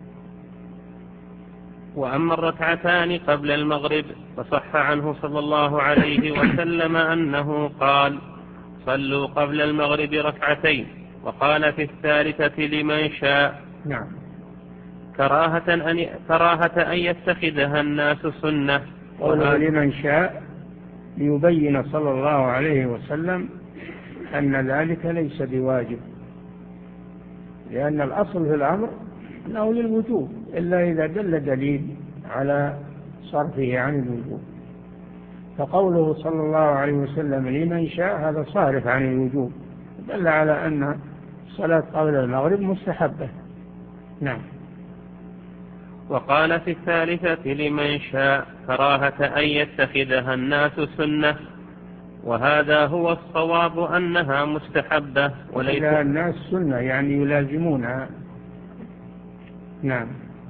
وأما الركعتان قبل المغرب فصح عنه صلى الله عليه وسلم أنه قال صلوا قبل المغرب ركعتين، وقال في الثالثة لمن شاء. نعم. كراهة أن, كراهة أن يتخذها الناس سنة. قوله لمن شاء ليبين صلى الله عليه وسلم أن ذلك ليس بواجب، لأن الأصل في الأمر أنه للوجوب إلا إذا دل دليل على صرفه عن الوجوب، فقوله صلى الله عليه وسلم لمن شاء هذا صارف عن الوجوب، دل على أن الصلاة قبل المغرب مستحبة. نعم. وقال في الثالثة لمن شاء كراهة أن يتخذها الناس سنة، وهذا هو الصواب أنها مستحبة وليس الناس سنة يعني يلازمونها. نعم.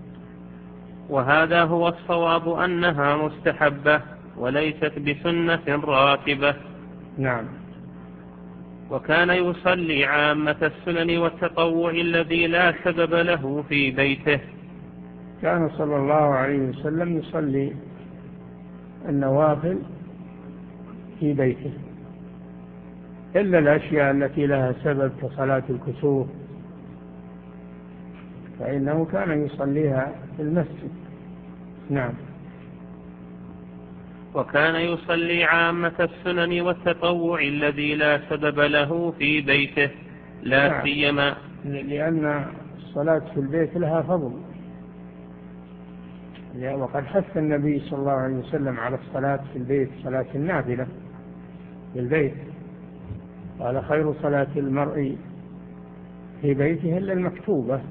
وهذا هو الصواب أنها مستحبة وليست بسنة راتبة. نعم. وكان يصلي عامة السنن والتطوع الذي لا سبب له في بيته. كان صلى الله عليه وسلم يصلي النوافل في بيته إلا الأشياء التي لها سبب كصلاة الكسوف فإنه كان يصليها في المسجد. نعم. وكان يصلي عامة السنن والتطوع الذي لا سبب له في بيته لا نعم. سيما لأن الصلاة في البيت لها فضل، وقد حث النبي صلى الله عليه وسلم على الصلاة في البيت، صلاة النافلة في البيت، قال خير صلاة المرء في بيته إلا المكتوبة،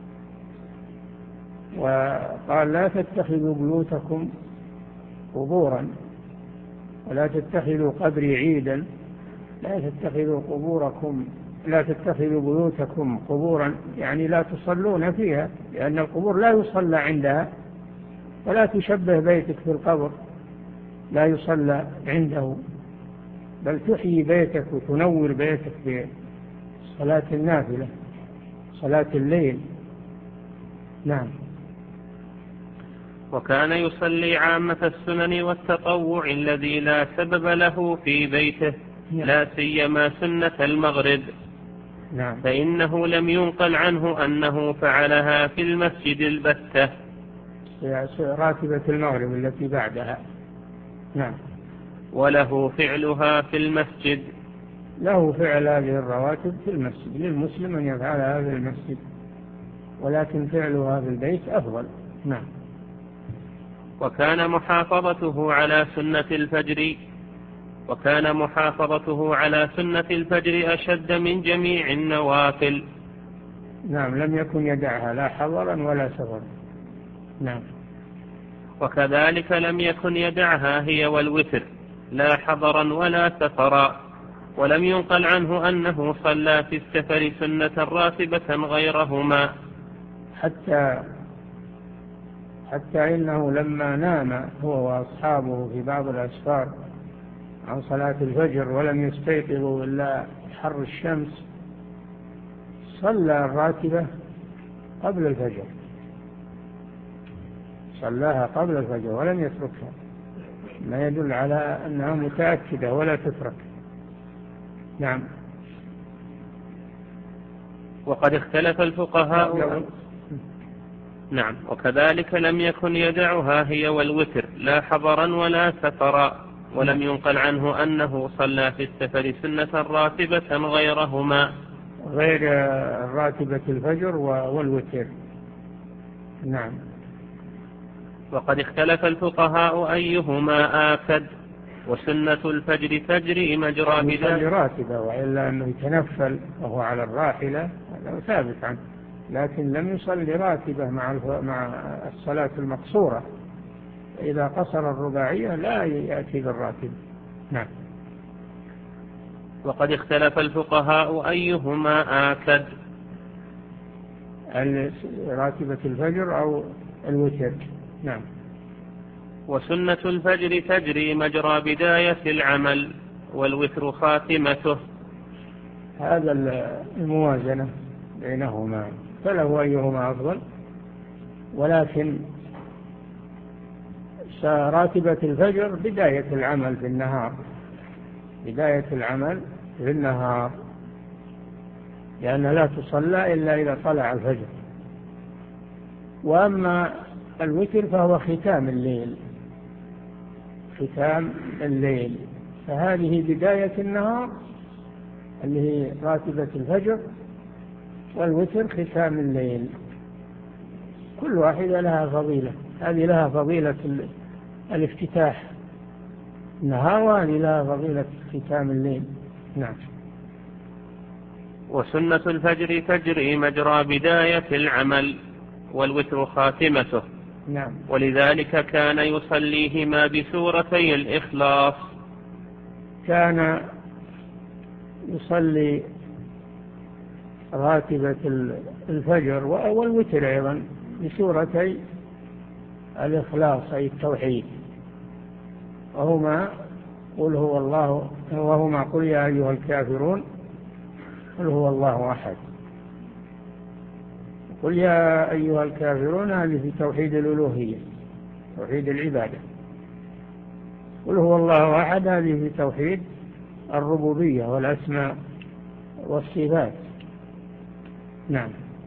وقال لا تتخذوا بيوتكم قبورا ولا تتخذوا قبري عيدا، لا تتخذوا قبوركم لا تتخذوا بيوتكم قبورا، يعني لا تصلون فيها، لأن القبور لا يصلى عندها، ولا تشبه بيتك في القبر لا يصلى عنده، بل تحيي بيتك وتنور بيتك بصلاة النافلة صلاة الليل. نعم. وكان يصلي عامة السنن والتطوع الذي لا سبب له في بيته نعم. لا سيما سنة المغرب. نعم. فإنه لم ينقل عنه أنه فعلها في المسجد البتة، راتبة المغرب التي بعدها. نعم. وله فعلها في المسجد، له فعل هذه الرواتب في المسجد، للمسلم أن يفعلها في المسجد، ولكن فعلها في البيت أفضل. نعم. وكان محافظته على سنة الفجر وكان محافظته على سنة الفجر أشد من جميع النوافل. نعم. لم يكن يدعها لا حضرا ولا سفرا. نعم. وكذلك لم يكن يدعها هي والوتر لا حضرا ولا سفرا، ولم ينقل عنه أنه صلى في السفر سنة راتبة غيرهما، حتى حتى إنه لما نام هو وأصحابه في بعض الأسفار عن صلاة الفجر ولم يستيقظوا إلا حر الشمس، صلى الراتبة قبل الفجر، صلاها قبل الفجر ولم يتركها، ما يدل على أنها متأكدة ولا تترك. نعم. وقد اختلف الفقهاء. نعم. وكذلك لم يكن يدعها هي والوتر لا حضرا ولا سفرا، ولم ينقل عنه أنه صلى في السفر سنة راتبة غيرهما، غير راتبة الفجر والوتر. نعم. وقد اختلف الفقهاء أيهما آكد، وسنة الفجر تجري مجرى بداية يصلي راتبة، وإلا أنه يتنفل وهو على الراحلة هذا ثابت عنه، لكن لم يصلي راتبة مع مع الصلاة المقصورة. إذا قصر الرباعية لا يأتي بالراتبة. نعم. وقد اختلف الفقهاء أيهما آكد، راتبة الفجر أو الوتر. نعم. وسنة الفجر تجري مجرى بداية العمل، والوتر خاتمته. هذا الموازنة بينهما، فله أيهما أفضل، ولكن راتبة الفجر بداية العمل في النهار، بداية العمل في النهار، لأن لا تصلى إلا إذا طلع الفجر. وأما الوتر فهو ختام الليل، ختام الليل، فهذه بداية النهار اللي هي راتبة الفجر، والوتر ختام الليل. كل واحدة لها فضيلة، هذه لها فضيلة الافتتاح النهار، وهذه لها فضيلة ختام الليل. نعم. وسنة الفجر تجري مجرى بداية العمل، والوتر خاتمته. نعم. ولذلك كان يصليهما بسورتي الإخلاص. كان يصلي راتبة الفجر والوتر أيضا بسورتي الإخلاص أي التوحيد، وهما قل هو الله، وهما قل يا أيها الكافرون، قل هو الله أحد. قل يا أيها الكافرون هذه في توحيد الألوهية، توحيد العبادة. قل هو الله أحد هذه في توحيد الربوبية والأسماء والصفات. نعم.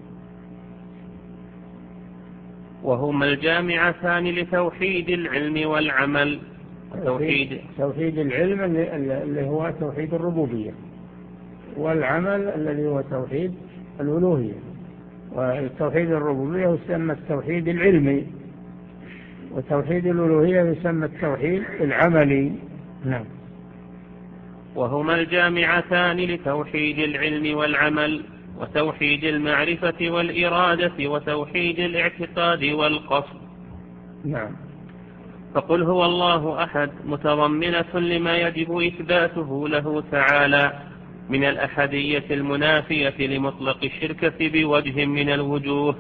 وهما الجامعتان لتوحيد العلم والعمل. توحيد, توحيد العلم اللي هو توحيد الربوبية، والعمل الذي هو توحيد الألوهية. والتوحيد الربوبية يسمى التوحيد العلمي، وتوحيد الألوهية يسمى التوحيد العملي. نعم. وهما الجامعتان لتوحيد العلم والعمل، وتوحيد المعرفة والإرادة، وتوحيد الاعتقاد والقصد. نعم. فقل هو الله أحد متضمنة لما يجب إثباته له تعالى من الأحدية المنافية لمطلق الشركة بوجه من الوجوه.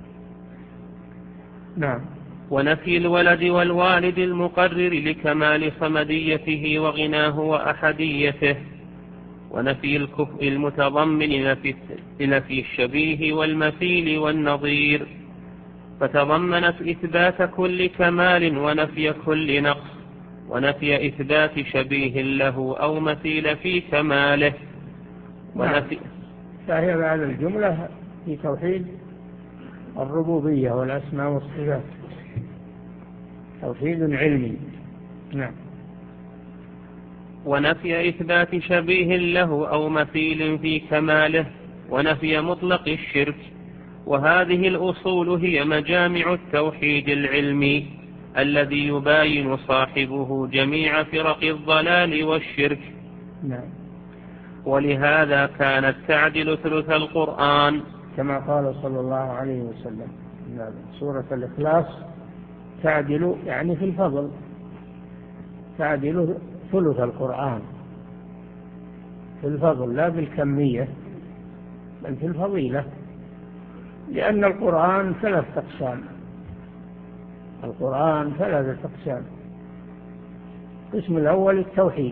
نعم. ونفي الولد والوالد المقرر لكمال صمديته وغناه وأحديته. ونفي الكفء المتضمن لنفي الشبيه والمثيل والنظير، فتضمنت إثبات كل كمال ونفي كل نقص، ونفي إثبات شبيه له أو مثيل في كماله. ونفي فهي بعد الجملة في توحيد الربوبية والأسماء والصفات، توحيد علمي. نعم. ونفي إثبات شبيه له أو مثيل في كماله، ونفي مطلق الشرك. وهذه الأصول هي مجامع التوحيد العلمي الذي يباين صاحبه جميع فرق الضلال والشرك. نعم. ولهذا كانت تعدل ثلث القرآن، كما قال صلى الله عليه وسلم. سورة الإخلاص تعدل يعني في الفضل، تعدل ثلث القرآن في الفضل، لا بالكمية بل في الفضيلة، لأن القرآن ثلاث أقسام. القرآن ثلاثة أقسام. القسم الأول التوحيد،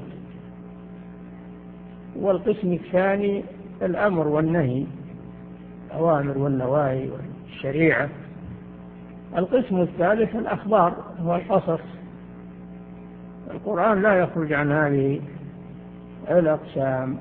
والقسم الثاني الأمر والنهي، الأوامر والنواهي والشريعة. القسم الثالث الأخبار والقصص. القرآن لا يخرج عن هذه الأقسام.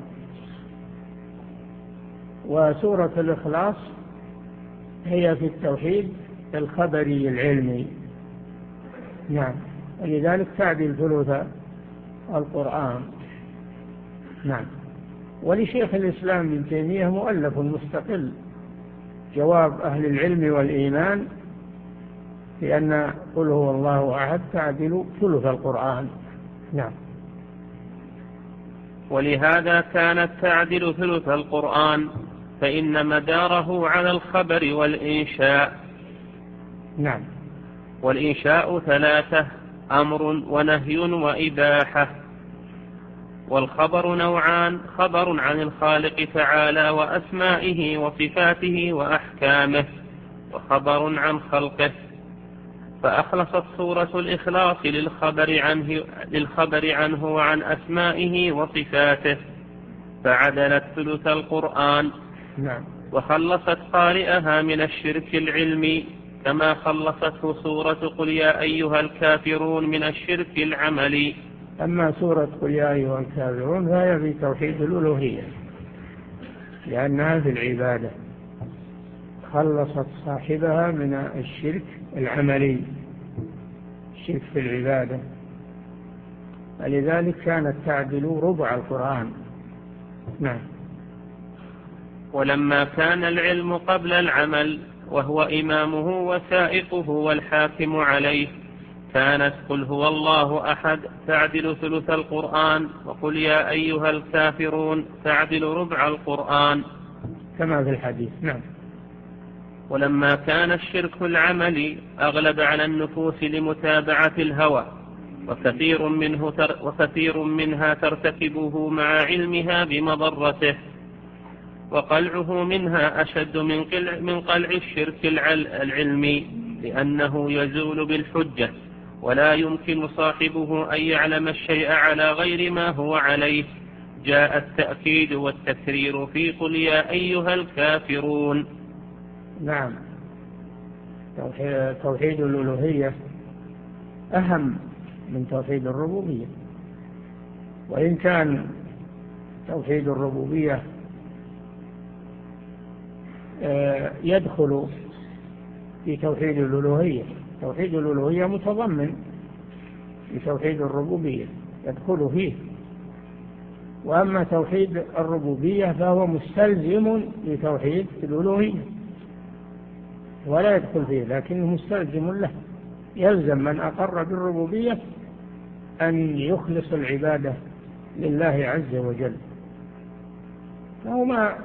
وسورة الإخلاص هي في التوحيد الخبري العلمي. نعم. ولذلك تعدل ثلث القرآن. نعم. ولشيخ الإسلام ابن تيمية مؤلف مستقل، جواب أهل العلم والإيمان لأن قل هو الله أحد تعدل ثلث القرآن. نعم. ولهذا كانت تعدل ثلث القرآن، فإن مداره على الخبر والإنشاء. نعم. والإنشاء ثلاثة: أمر ونهي وإباحة. والخبر نوعان: خبر عن الخالق تعالى وأسمائه وصفاته وأحكامه، وخبر عن خلقه. فأخلصت سورة الإخلاص للخبر عنه, للخبر عنه وعن أسمائه وصفاته، فعدلت ثلث القرآن. نعم. وخلصت قارئها من الشرك العلمي، كما خلصته سورة قل يا أيها الكافرون من الشرك العملي. أما سورة قل يا أيها الكافرون فهي في توحيد الألوهية، لأنها في العبادة، خلصت صاحبها من الشرك العملي، الشرك في العبادة، ولذلك كانت تعدل ربع القرآن. نعم. ولما كان العلم قبل العمل وهو إمامه وسائقه والحاكم عليه، كانت قل هو الله أحد تعدل ثلث القرآن، وقل يا أيها الكافرون تعدل ربع القرآن، كما في الحديث. نعم. ولما كان الشرك العملي أغلب على النفوس لمتابعة الهوى، وكثير منه تر وكثير منها ترتكبه مع علمها بمضرته، وقلعه منها أشد من قلع, من قلع الشرك العلمي، لأنه يزول بالحجة، ولا يمكن صاحبه أن يعلم الشيء على غير ما هو عليه. جاء التأكيد والتكرير في قل يا أيها الكافرون. نعم. توحيد الألوهية أهم من توحيد الربوبية، وإن كان توحيد الربوبية يدخل في توحيد الألوهية. توحيد الألوهية متضمن في توحيد الربوبية، يدخل فيه. وأما توحيد الربوبية فهو مستلزم لتوحيد الألوهية ولا يدخل فيه، لكنه مستلزم له. يلزم من أقر بالربوبية أن يخلص العبادة لله عز وجل، فهما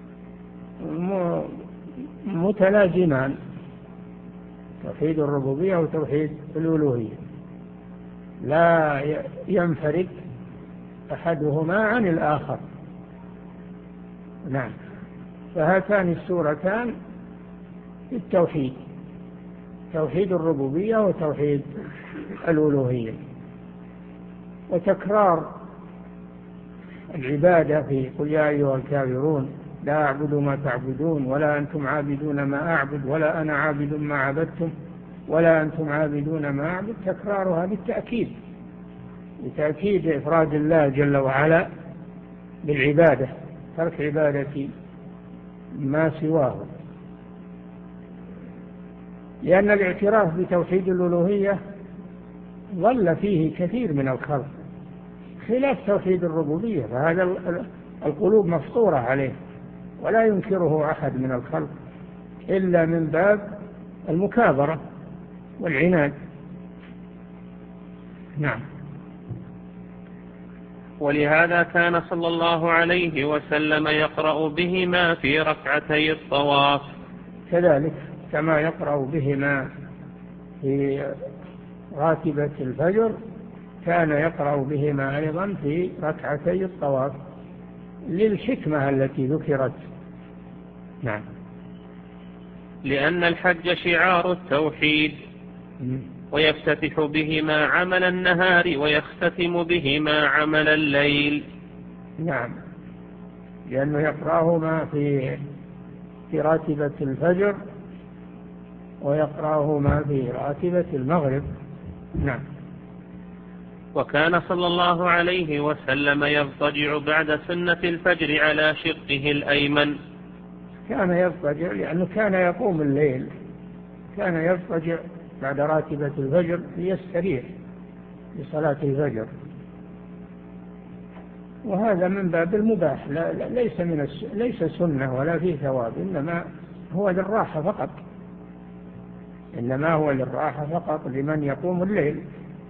متلازمان، توحيد الربوبية وتوحيد الألوهية، لا ينفرد أحدهما عن الآخر. نعم. فهاتان السورتان في التوحيد، توحيد الربوبية وتوحيد الألوهية. وتكرار العبادة في قل يا أيها الكافرون لا أعبد ما تعبدون ولا أنتم عابدون ما أعبد ولا أنا عابد ما عبدتم ولا أنتم عابدون ما أعبد، تكرارها بالتأكيد، لتأكيد إفراد الله جل وعلا بالعبادة، ترك عبادة ما سواه. لأن الاعتراف بتوحيد الألوهية ظل فيه كثير من الخلق، خلاف توحيد الربوبية، فهذا القلوب مفطورة عليه ولا ينكره أحد من الخلق إلا من باب المكابرة والعناد. نعم. ولهذا كان صلى الله عليه وسلم يقرأ بهما في ركعتي الطواف، كذلك كما يقرأ بهما في راتبة الفجر كان يقرأ بهما أيضا في ركعتي الطواف للحكمة التي ذكرت. نعم. لأن الحج شعار التوحيد، ويفتتح بهما عمل النهار ويختتم بهما عمل الليل. نعم. لأنه يقرأهما في في راتبة الفجر ويقرأهما في راتبة المغرب. نعم. وكان صلى الله عليه وسلم يضطجع بعد سنة الفجر على شقه الأيمن. كان يضطجع لأنه كان يقوم الليل، كان يضطجع بعد راتبة الفجر ليستريح لصلاة الفجر، وهذا من باب المباح، لا ليس من ليس سنة ولا فيه ثواب، إنما هو للراحة فقط. إنما هو للراحة فقط لمن يقوم الليل.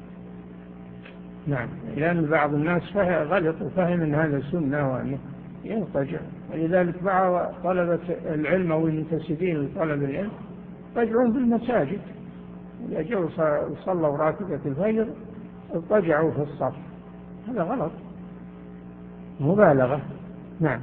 نعم، لأن بعض الناس غلط وفهم أن هذا سنة وأنه يضطجع، ولذلك بعض طلبة العلم أو المنتسبين لطلب العلم يضطجعون بالمساجد، إذا جو صلوا راتبة الفجر اضطجعوا في الصف، هذا غلط، مبالغة. نعم.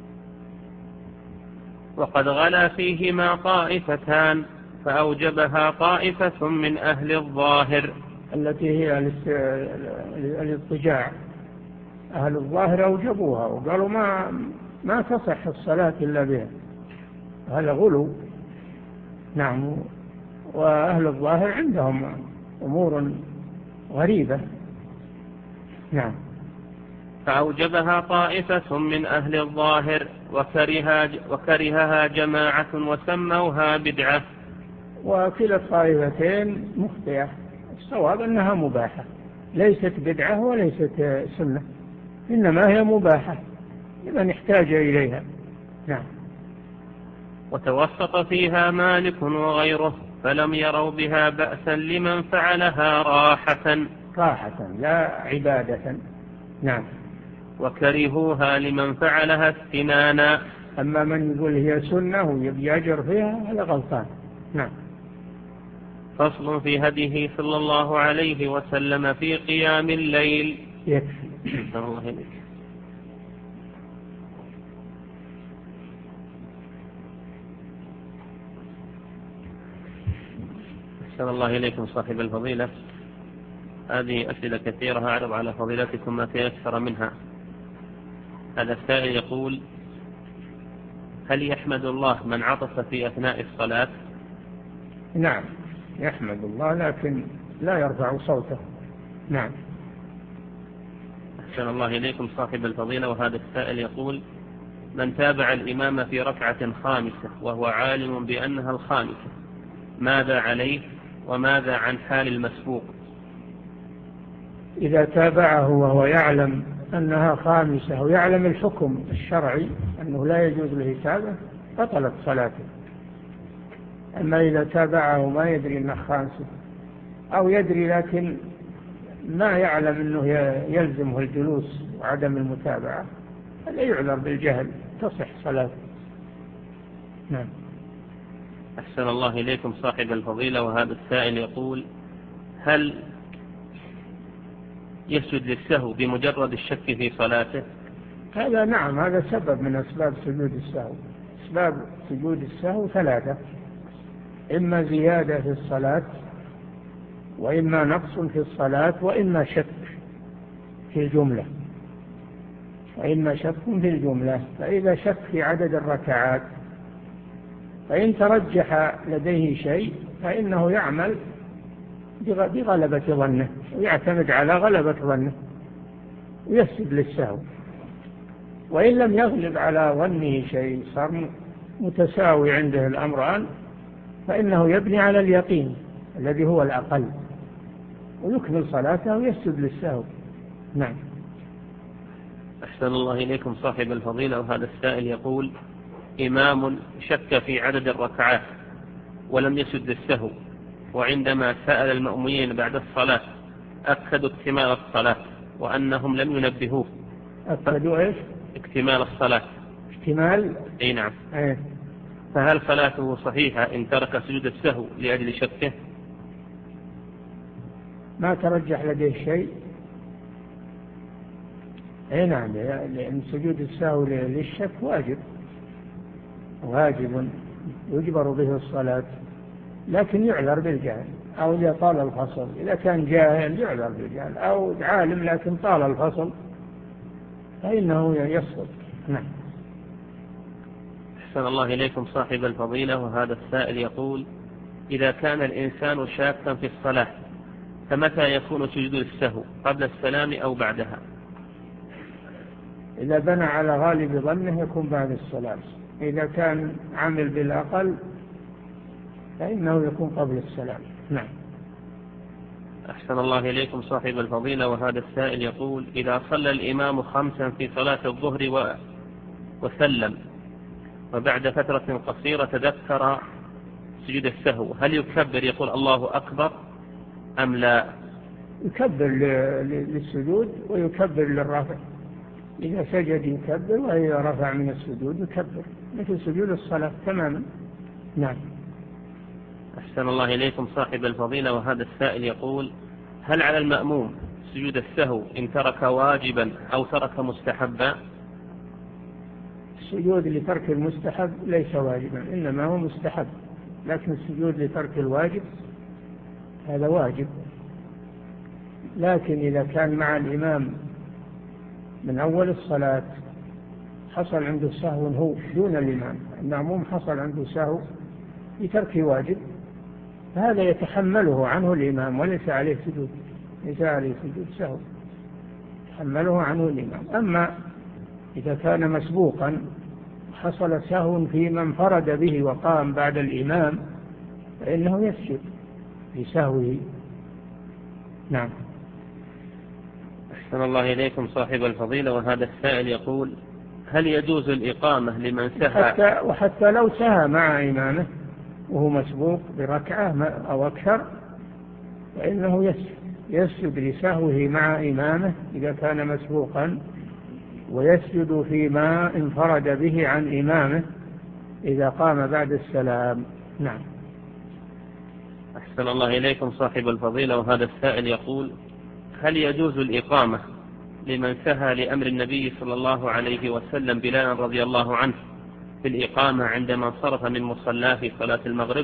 وقد غلا فيهما طائفتان فأوجبها طائفة من أهل الظاهر، التي هي الاضطجاع. أهل الظاهر أوجبوها وقالوا ما ما تصح الصلاة إلا بها، هذا غلو. نعم. وأهل الظاهر عندهم أمور غريبة. نعم. فأوجبها طائفة من أهل الظاهر وكرها وكرهها جماعة وسموها بدعة. وكلا الطائفتين مخطئة، الصواب أنها مباحة، ليست بدعة وليست سنة، إنما هي مباحة لمن احتاج إليها. نعم. وتوسط فيها مالك وغيره فلم يروا بها بأسا لمن فعلها راحة راحة لا عبادة. نعم. وكرهوها لمن فعلها استنانا. أما من يقول هي سنة ويبي أجر فيها هذا غلطان. نعم. فصل في هديه صلى الله عليه وسلم في قيام الليل. يكفي. الله إليك. أحسن الله إليكم صاحب الفضيلة. هذه أسئلة كثيرة أعرض على فضيلتكم ما تيسر منها. هذا السائل يقول: هل يحمد الله من عطس في أثناء الصلاة؟ نعم يحمد الله لكن لا يرفع صوته. نعم. أحسن الله إليكم صاحب الفضيلة. وهذا السائل يقول: من تابع الإمام في ركعة خامسة وهو عالم بأنها الخامسة ماذا عليه وماذا عن حال المسبوق؟ إذا تابعه وهو يعلم أنها خامسة ويعلم الحكم الشرعي أنه لا يجوز له تابعه بطلت صلاته. أما إذا تابعه ما يدري أنها خامسة أو يدري لكن ما يعلم أنه يلزمه الجلوس وعدم المتابعة هذا يعذر بالجهل تصح صلاته. نعم. أحسن الله إليكم صاحب الفضيلة. وهذا السائل يقول: هل يسجد للسهو بمجرد الشك في صلاته؟ هذا نعم هذا سبب من أسباب سجود السهو. أسباب سجود السهو ثلاثة: إما زيادة في الصلاة، وإما نقص في الصلاة، وإما شك في الجملة وإما شك في الجملة. فإذا شك في عدد الركعات فإن ترجح لديه شيء فإنه يعمل بغلبة ظنه ويعتمد على غلبة ظنه ويسجد للسهو. وإن لم يغلب على ظنه شيء صار متساوي عنده الأمران فإنه يبني على اليقين الذي هو الأقل ويكمل صلاته ويسجد للسهو. نعم. أحسن الله إليكم صاحب الفضيلة. وهذا السائل يقول: إمام شك في عدد الركعات ولم يسجد للسهو، وعندما سأل المأمومين بعد الصلاة أكدوا اكتمال الصلاة وأنهم لم ينبهوه. أكدوا إيش؟ اكتمال الصلاة. اكتمال؟ أي نعم. أيه. فهل صلاته صحيحة إن ترك سجود السهو لأجل شكه؟ ما ترجح لديه شيء. أي نعم، لأن سجود السهو للشك واجب واجب يجبر به الصلاة، لكن يعذر بالجهل أو إذا طال الفصل. إذا كان جاهل يعذر بالجهل، أو عالم لكن طال الفصل فإنه يسقط. نعم. أحسن الله إليكم صاحب الفضيلة. وهذا السائل يقول: إذا كان الإنسان شاكا في الصلاة فمتى يكون سجود السهو، قبل السلام أو بعدها؟ إذا بنى على غالب ظنه يكون بعد الصلاة. إذا كان عمل بالأقل فإنه يكون قبل السلام. نعم. أحسن الله إليكم صاحب الفضيلة. وهذا السائل يقول: إذا صلى الإمام خمسا في صلاة الظهر و... وسلم وبعد فترة قصيرة تذكر سجود السهو هل يكبر يقول الله أكبر أم لا؟ يكبر للسجود ويكبر للرفع، إذا سجد يكبر وإذا رفع من السجود يكبر، مثل سجود الصلاة تماما. نعم. أحسن الله إليكم صاحب الفضيلة. وهذا السائل يقول هل على المأموم سجود السهو إن ترك واجبا أو ترك مستحبا؟ السجود لترك المستحب ليس واجبا، إنما هو مستحب، لكن السجود لترك الواجب هذا واجب. لكن إذا كان مع الإمام من أول الصلاة حصل عنده سهو هو دون الإمام، المأموم حصل عنده سهو لترك واجب، هذا يتحمله عنه الإمام وليس عليه سجود، ليس عليه سجود سهو، يتحمله عنه الإمام. أما إذا كان مسبوقا حصل سهو في من انفرد به وقام بعد الإمام فإنه يسجد لسهوه. نعم. أحسن الله إليكم صاحب الفضيلة. وهذا السائل يقول هل يجوز الإقامة لمن سهى حتى وحتى لو سهى مع إمامه وهو مسبوق بركعة أو أكثر فإنه يسجد يسجد لسهوه مع إمامه إذا كان مسبوقا، ويسجد فيما انفرد به عن إمامه إذا قام بعد السلام. نعم. أحسن الله إليكم صاحب الفضيلة. وهذا السائل يقول هل يجوز الإقامة لمن سهى لأمر النبي صلى الله عليه وسلم بلال رضي الله عنه في الإقامة عندما انصرف من مصلاه في صلاة المغرب؟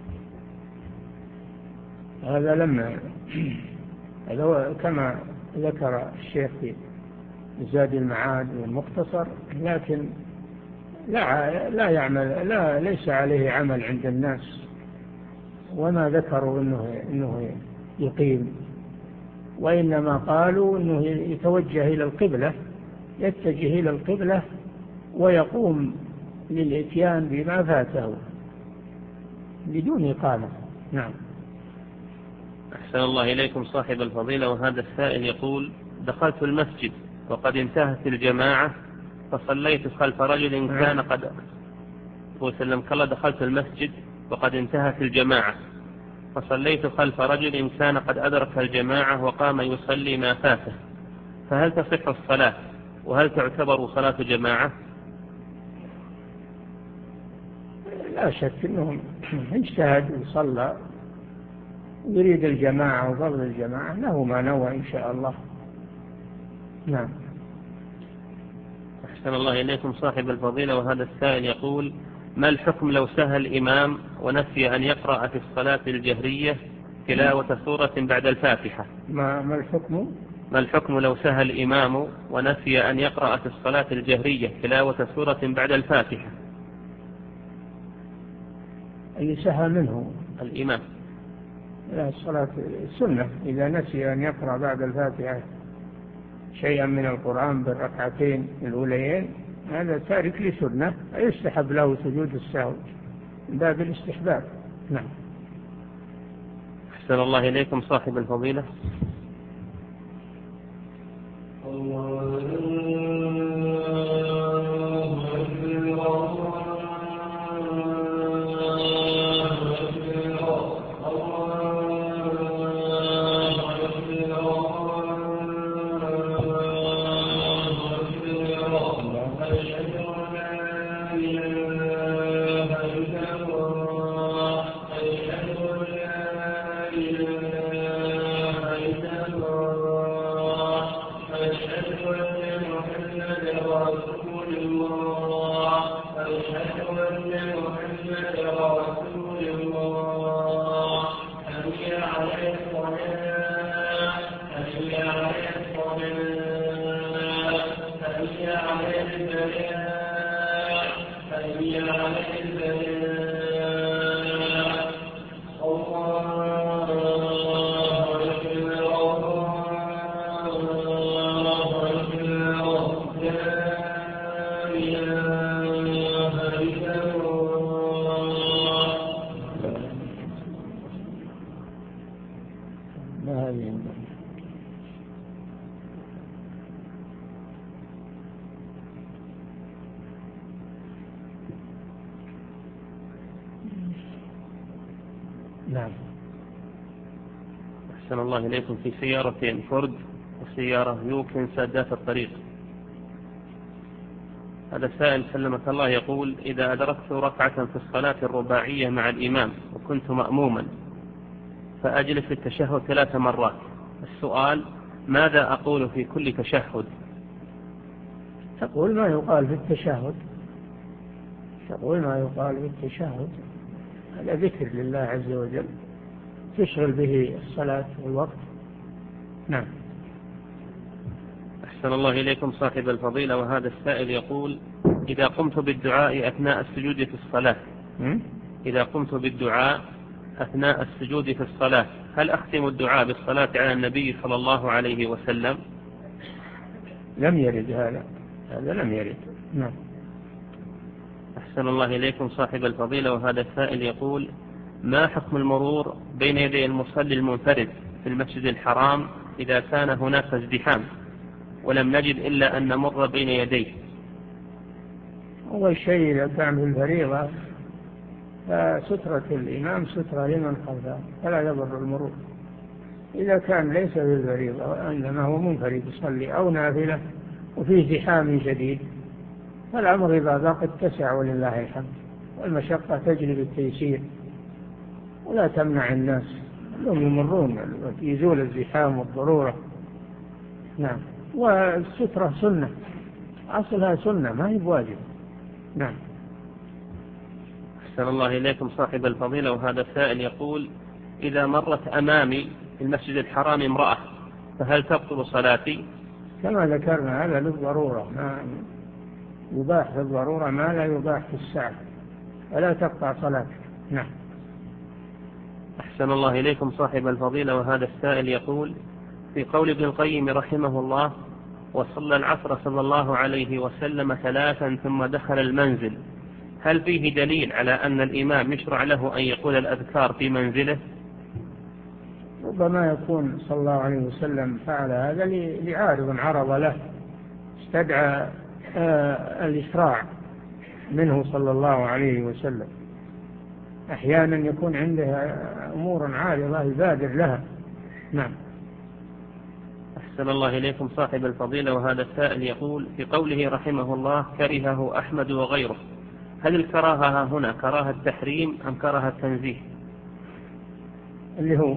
هذا لما هذا كما ذكر الشيخ في زاد المعاد والمختصر، لكن لا لا يعمل لا ليس عليه عمل عند الناس، وما ذكروا انه انه يقيم، وانما قالوا انه يتوجه الى القبلة، يتجه الى القبلة ويقوم للإتيان بما فاته بدون إقامة. نعم. أحسن الله إليكم صاحب الفضيلة. وهذا السائل يقول دخلت المسجد وقد انتهت الجماعة فصليت خلف رجل كان قد وسلم قال دخلت المسجد وقد انتهت الجماعة فصليت خلف رجل كان قد أدرك الجماعة وقام يصلي ما فاته، فهل تصح الصلاة وهل تعتبر صلاة جماعة؟ لا شك أنه اجتهد وصلى يريد الجماعة وفضل الجماعة له ما نوى إن شاء الله. نعم. أحسن الله إليكم صاحب الفضيلة. وهذا السائل يقول ما الحكم لو سهى الإمام ونسي أن يقرأ في الصلاة الجهرية تلاوة سورة بعد الفاتحة؟ ما, ما الحكم ما الحكم لو سهى الإمام ونسي أن يقرأ في الصلاة الجهرية تلاوة سورة بعد الفاتحة؟ أي سهى منه الإمام؟ لا، الصلاة سنة، إذا نسي أن يقرأ بعد الفاتحة شيئا من القرآن بالركعتين الأوليين هذا تارك لسنة، يستحب له سجود السهو من باب الاستحباب. نعم. أحسن الله إليكم صاحب الفضيلة. أشهد أن نعم. أحسن الله إليكم. في سيارتين فورد وسيارة يوكن سادات الطريق. هذا السائل سلمك الله يقول: إذا أدركت ركعة في الصلاة الرباعية مع الإمام وكنت مأموما فأجلس في التشهد ثلاث مرات، السؤال: ماذا أقول في كل تشهد؟ تقول ما يقال في التشهد، تقول ما يقال في التشهد، هذا ذكر لله عز وجل تشغل به الصلاة والوقت. نعم. أحسن الله إليكم صاحب الفضيلة. وهذا السائل يقول: إذا قمت بالدعاء أثناء السجود في الصلاة إذا قمت بالدعاء أثناء السجود في الصلاة هل أختم الدعاء بالصلاة على النبي صلى الله عليه وسلم؟ لم يرد هذا، هذا لم يرد. نعم. أحسن الله إليكم صاحب الفضيلة. وهذا السائل يقول: ما حكم المرور بين يدي المصلي المنفرد في المسجد الحرام إذا كان هناك ازدحام ولم نجد إلا أن نمر بين يديه؟ أول شيء إذا كان في الفريضة فسترة الإمام سترة لمن خلفه فلا يضر المرور. إذا كان ليس في الفريضة وإنما هو منفرد يصلي أو نافلة وفيه زحام شديد فالأمر إذا ضاق اتسع ولله الحمد، والمشقة تجلب التيسير ولا تمنع الناس أنهم يمرون يزول الزحام والضرورة. نعم. والسترة سنة، أصلها سنة ما هي بواجب. نعم. أحسن الله إليكم صاحب الفضيلة. وهذا السائل يقول: إذا مرت أمامي في المسجد الحرام امرأة فهل تبطل صلاتي؟ كما ذكرنا هذا للضرورة، ما يباح في الضرورة ما لا يباح في السعة، ولا تقطع صلاتك. نعم. أحسن الله إليكم صاحب الفضيلة. وهذا السائل يقول: في قول ابن القيم رحمه الله: وصلى العصر صلى الله عليه وسلم ثلاثا ثم دخل المنزل، هل فيه دليل على أن الإمام يشرع له أن يقول الأذكار في منزله؟ ربما يكون صلى الله عليه وسلم فعل هذا لعارض عرض له استدعى آه الإسراع منه صلى الله عليه وسلم. أحيانا يكون عنده أمور عارضة يبادر لها. نعم. أحسن الله إليكم صاحب الفضيلة. وهذا السائل يقول: في قوله رحمه الله: كرهه أحمد وغيره، هل الكراهة هنا كراهة تحريم أم كراهة تنزيه؟ اللي هو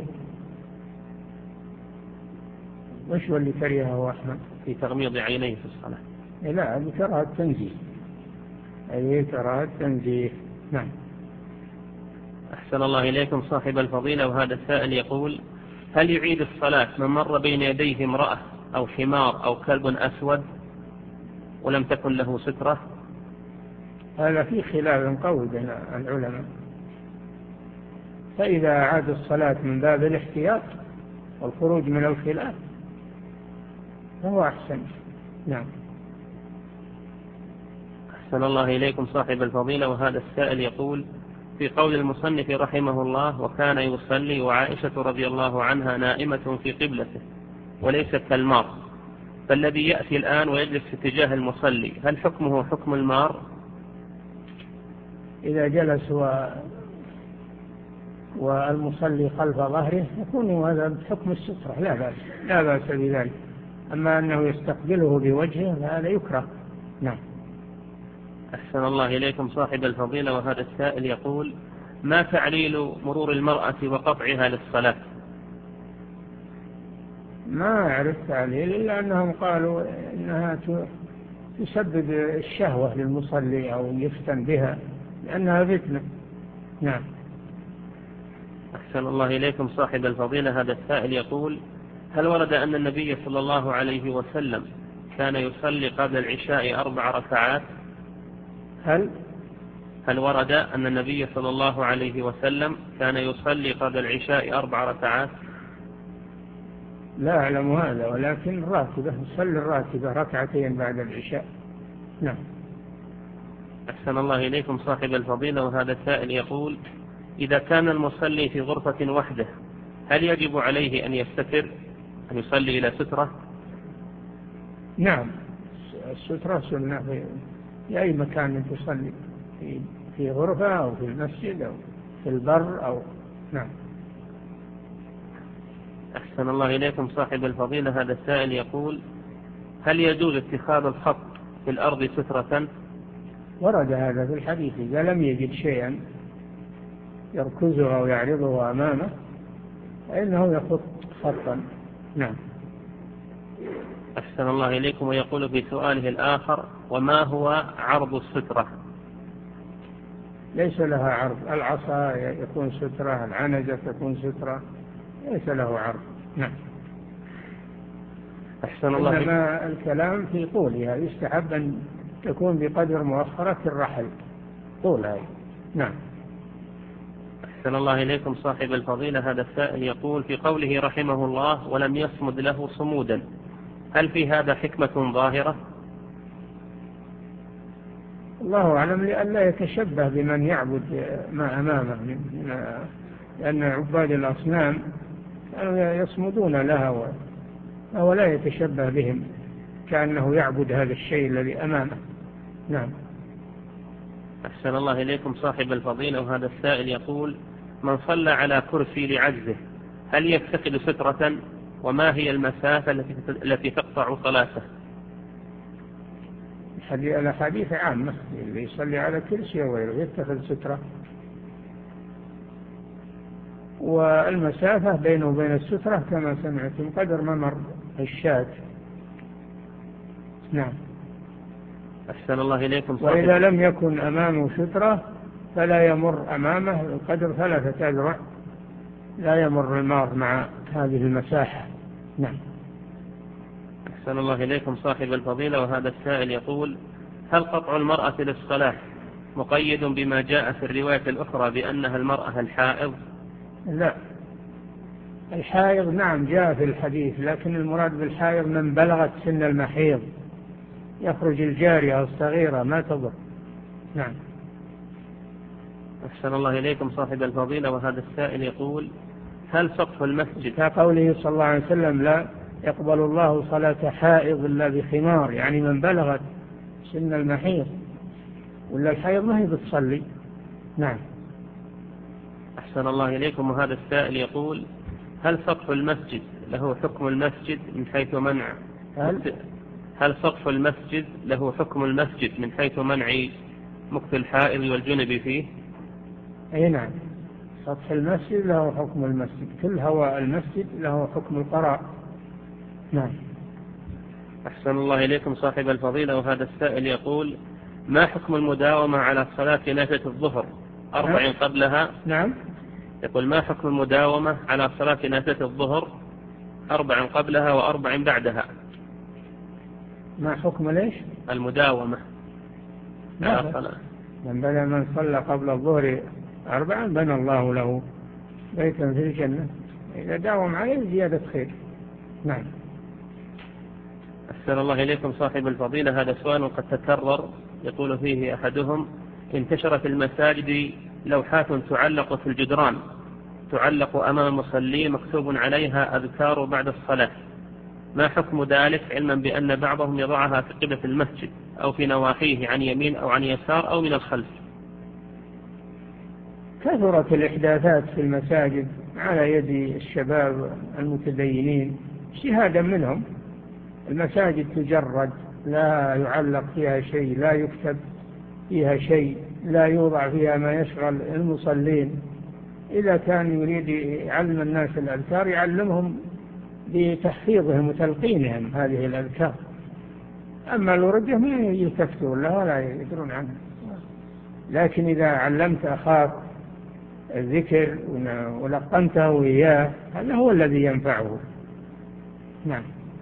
وش اللي كرهه أحمد؟ في تغميض عينيه في الصلاة. لا، هذه كراهة تنزيه، أي كراهة تنزيه. نعم. أحسن الله إليكم صاحب الفضيلة. وهذا السائل يقول: هل يعيد الصلاة من مر بين يديه امرأة أو حمار أو كلب أسود ولم تكن له سترة؟ هذا في خلاف قوي بين العلماء، فإذا أعاد الصلاة من باب الاحتياط والخروج من الخلاف فهو أحسن. نعم. أحسن الله إليكم صاحب الفضيلة. وهذا السائل يقول: في قول المصنف رحمه الله: وكان يصلي وعائشة رضي الله عنها نائمة في قبلته وليس كالمار، فالذي يأتي الآن ويجلس في اتجاه المصلي هل حكمه حكم المار؟ إذا جلس و... والمصلي خلف ظهره يكون هذا بحكم السترة، لا بأس لا بأس بذلك. أما أنه يستقبله بوجهه فهذا يكره. نعم. أحسن الله إليكم صاحب الفضيلة. وهذا السائل يقول: ما تعليل مرور المرأة وقطعها للصلاة؟ ما أعرف تعليل إلا أنهم قالوا إنها تسبب الشهوة للمصلي أو يفتن بها لأنها فتنة. نعم. أحسن الله إليكم صاحب الفضيلة. هذا السائل يقول: هل ورد أن النبي صلى الله عليه وسلم كان يصلي قبل العشاء أربع ركعات؟ هل هل ورد أن النبي صلى الله عليه وسلم كان يصلي قبل العشاء أربع ركعات؟ لا أعلم هذا، ولكن الراتبة يصلي الراتبة ركعتين بعد العشاء. نعم. أحسن الله إليكم صاحب الفضيلة. وهذا السائل يقول: إذا كان المصلي في غرفة وحده هل يجب عليه أن يستتر أن يصلي إلى سترة؟ نعم، السترة سنة في أي مكان تصلي، في غرفة أو في المسجد أو في البر أو. نعم. أحسن الله إليكم صاحب الفضيلة. هذا السائل يقول: هل يجوز اتخاذ الخط في الأرض سترة؟ ورد هذا في الحديث، إذا لم يجد شيئا يركزه أو يعرضه أمامه فإنه يخط خطا. نعم. أحسن الله إليكم. ويقول في سؤاله الآخر: وما هو عرض السترة؟ ليس لها عرض، العصا يكون سترة، العنزة تكون سترة، ليس له عرض. نعم. أحسن الله. إنما الكلام في طولها، يستحب أن تكون بقدر مؤخرة الرحل طولها. نعم. أحسن الله إليكم صاحب الفضيلة. هذا السائل يقول: في قوله رحمه الله ولم يصمد له صمودا، هل في هذا حكمة ظاهرة؟ الله أعلم، لئلا يتشبه بمن يعبد ما أمامه، لأن عباد الأصنام يصمدون لها وهو لا يتشبه بهم كأنه يعبد هذا الشيء الذي أمامه. نعم. أحسن الله إليكم صاحب الفضيلة. وهذا السائل يقول: من صلى على كرسي لعجزه هل يفتقد سترة؟ وما هي المسافة التي تقطع صلاته؟ الأحاديث عامة، اللي يصلي على كرسي وغيره يتخذ سترة، والمسافة بينه وبين السترة كما سمعتم قدر ممر الشاة. نعم. أحسن الله إليكم صاحب. وإذا لم يكن أمامه سترة فلا يمر أمامه قدر ثلاثة أذرع، لا يمر المار مع هذه المساحة. نعم. أحسن الله إليكم صاحب الفضيلة. وهذا السائل يقول: هل قطع المرأة للصلاة مقيد بما جاء في الرواية الأخرى بأنها المرأة الحائض؟ لا، الحائض نعم جاء في الحديث، لكن المراد بالحائض من بلغت سن المحيض، يخرج الجارية الصغيرة ما تضر. نعم. أحسن الله إليكم صاحب الفضيلة. وهذا السائل يقول: هل سقف المسجد كقوله صلى الله عليه وسلم: لا يقبل الله صلاة حائض إلا بخمار، يعني من بلغت سن المحيض، ولا الحائض ما هي بتصلي. نعم. أحسن الله إليكم. وهذا السائل يقول: هل سقف المسجد له حكم المسجد من حيث منع هل, هل سقف المسجد له حكم المسجد من حيث منع مكث الحائض والجنب فيه؟ أي نعم، سطح المسجد له حكم المسجد، كل هواء المسجد له حكم القراء. نعم. أحسن الله إليكم صاحب الفضيلة. وهذا السائل يقول: ما حكم المداومة على صلاة نافلة الظهر أربع نعم. قبلها؟ نعم. يقول: ما حكم المداومة على صلاة نافلة الظهر أربع قبلها وأربع بعدها؟ ما حكم ليش؟ المداومة على صلاة. من بنى من صلى قبل الظهر أربعا بنى الله له بيتا في الجنة، إذا داوم عليه زيادة خير. نعم. أحسن الله إليكم صاحب الفضيلة. هذا سؤال قد تكرر، يقول فيه أحدهم: انتشر في المساجد لوحات تعلق في الجدران، تعلق أمام المصلين مكتوب عليها أذكار بعد الصلاة، ما حكم ذلك، علما بأن بعضهم يضعها في قبلة المسجد أو في نواحيه عن يمين أو عن يسار أو من الخلف؟ كثرت الإحداثات في المساجد على يد الشباب المتدينين اجتهادا منهم. المساجد تجرد، لا يعلق فيها شيء، لا يكتب فيها شيء، لا يوضع فيها ما يشغل المصلين. إذا كان يريد يعلم الناس الأذكار يعلمهم بتحفيظهم وتلقينهم هذه الأذكار، أما الوردة ما يلتفتون لها ولا يدرون عنها. لكن إذا علمت أخاك الذكر ولقنته إياه هذا هو الذي ينفعه. نعم.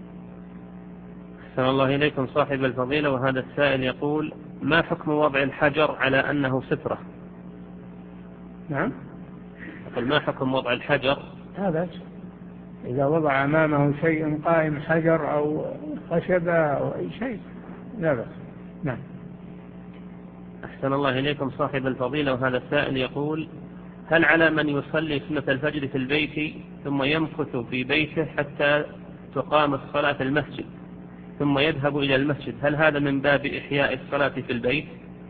أحسن الله إليكم صاحب الفضيلة. وهذا السائل يقول: ما حكم وضع الحجر على أنه سترة؟ نعم. يقول: ما حكم وضع الحجر؟ هذا إذا وضع أمامه شيء قائم، حجر أو خشبة أو أي شيء لا بأس. نعم. أحسن الله إليكم صاحب الفضيلة. وهذا السائل يقول: هل على من يصلي سنة الفجر في البيت ثم يمكث في بيته حتى تقام الصلاة في المسجد ثم يذهب إلى المسجد، هل هذا من باب إحياء الصلاة في البيت؟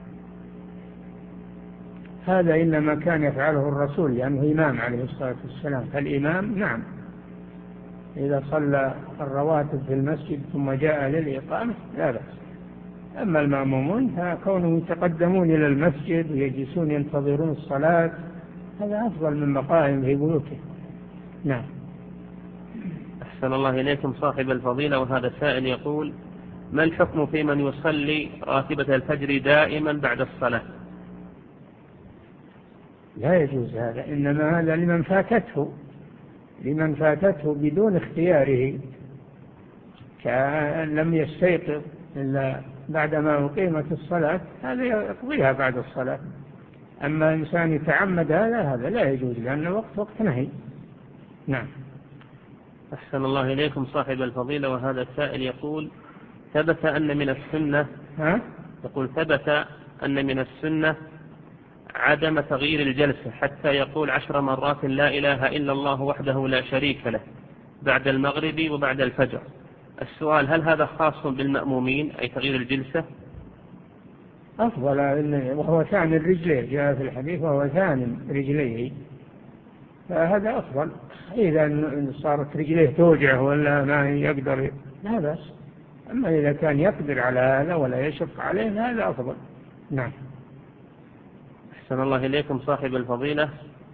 هذا إنما كان يفعله الرسول لأنه إمام عليه الصلاة والسلام، فالإمام نعم إذا صلى الرواتب في المسجد ثم جاء للإقامة لا بأس. أما المأمومون فكونهم يتقدمون إلى المسجد ويجلسون ينتظرون الصلاة هذا أفضل من بقائهم في بيوتهم. نعم. أحسن الله إليكم صاحب الفضيلة، وهذا سائل يقول: ما الحكم في من يصلي راتبة الفجر دائما بعد الصلاة؟ لا يجوز هذا، إنما هذا لمن فاتته لمن فاتته بدون اختياره، كأن لم يستيقظ إلا بعدما أقيمت الصلاة هذا يقضيها بعد الصلاة. أما إنسان يتعمد هذا هذا لا يجوز، لأن الوقت وقت نهي. نعم. أحسن الله إليكم صاحب الفضيلة، وهذا السائل يقول: ثبت أن من السنة ها؟ يقول ثبت أن من السنة عدم تغيير الجلسة حتى يقول عشر مرات لا إله إلا الله وحده لا شريك له بعد المغرب وبعد الفجر. السؤال: هل هذا خاص بالمأمومين أي تغيير الجلسة؟ أفضل، وهو ثاني الرجلين، جاء في الحديث وهو ثاني رجليه، فهذا أفضل. إذا صارت رجليه توجع ولا ما يقدر لا بأس، أما إذا كان يقدر على هذا ولا يشق عليه هذا أفضل. نعم. أحسن الله إليكم صاحب الفضيلة،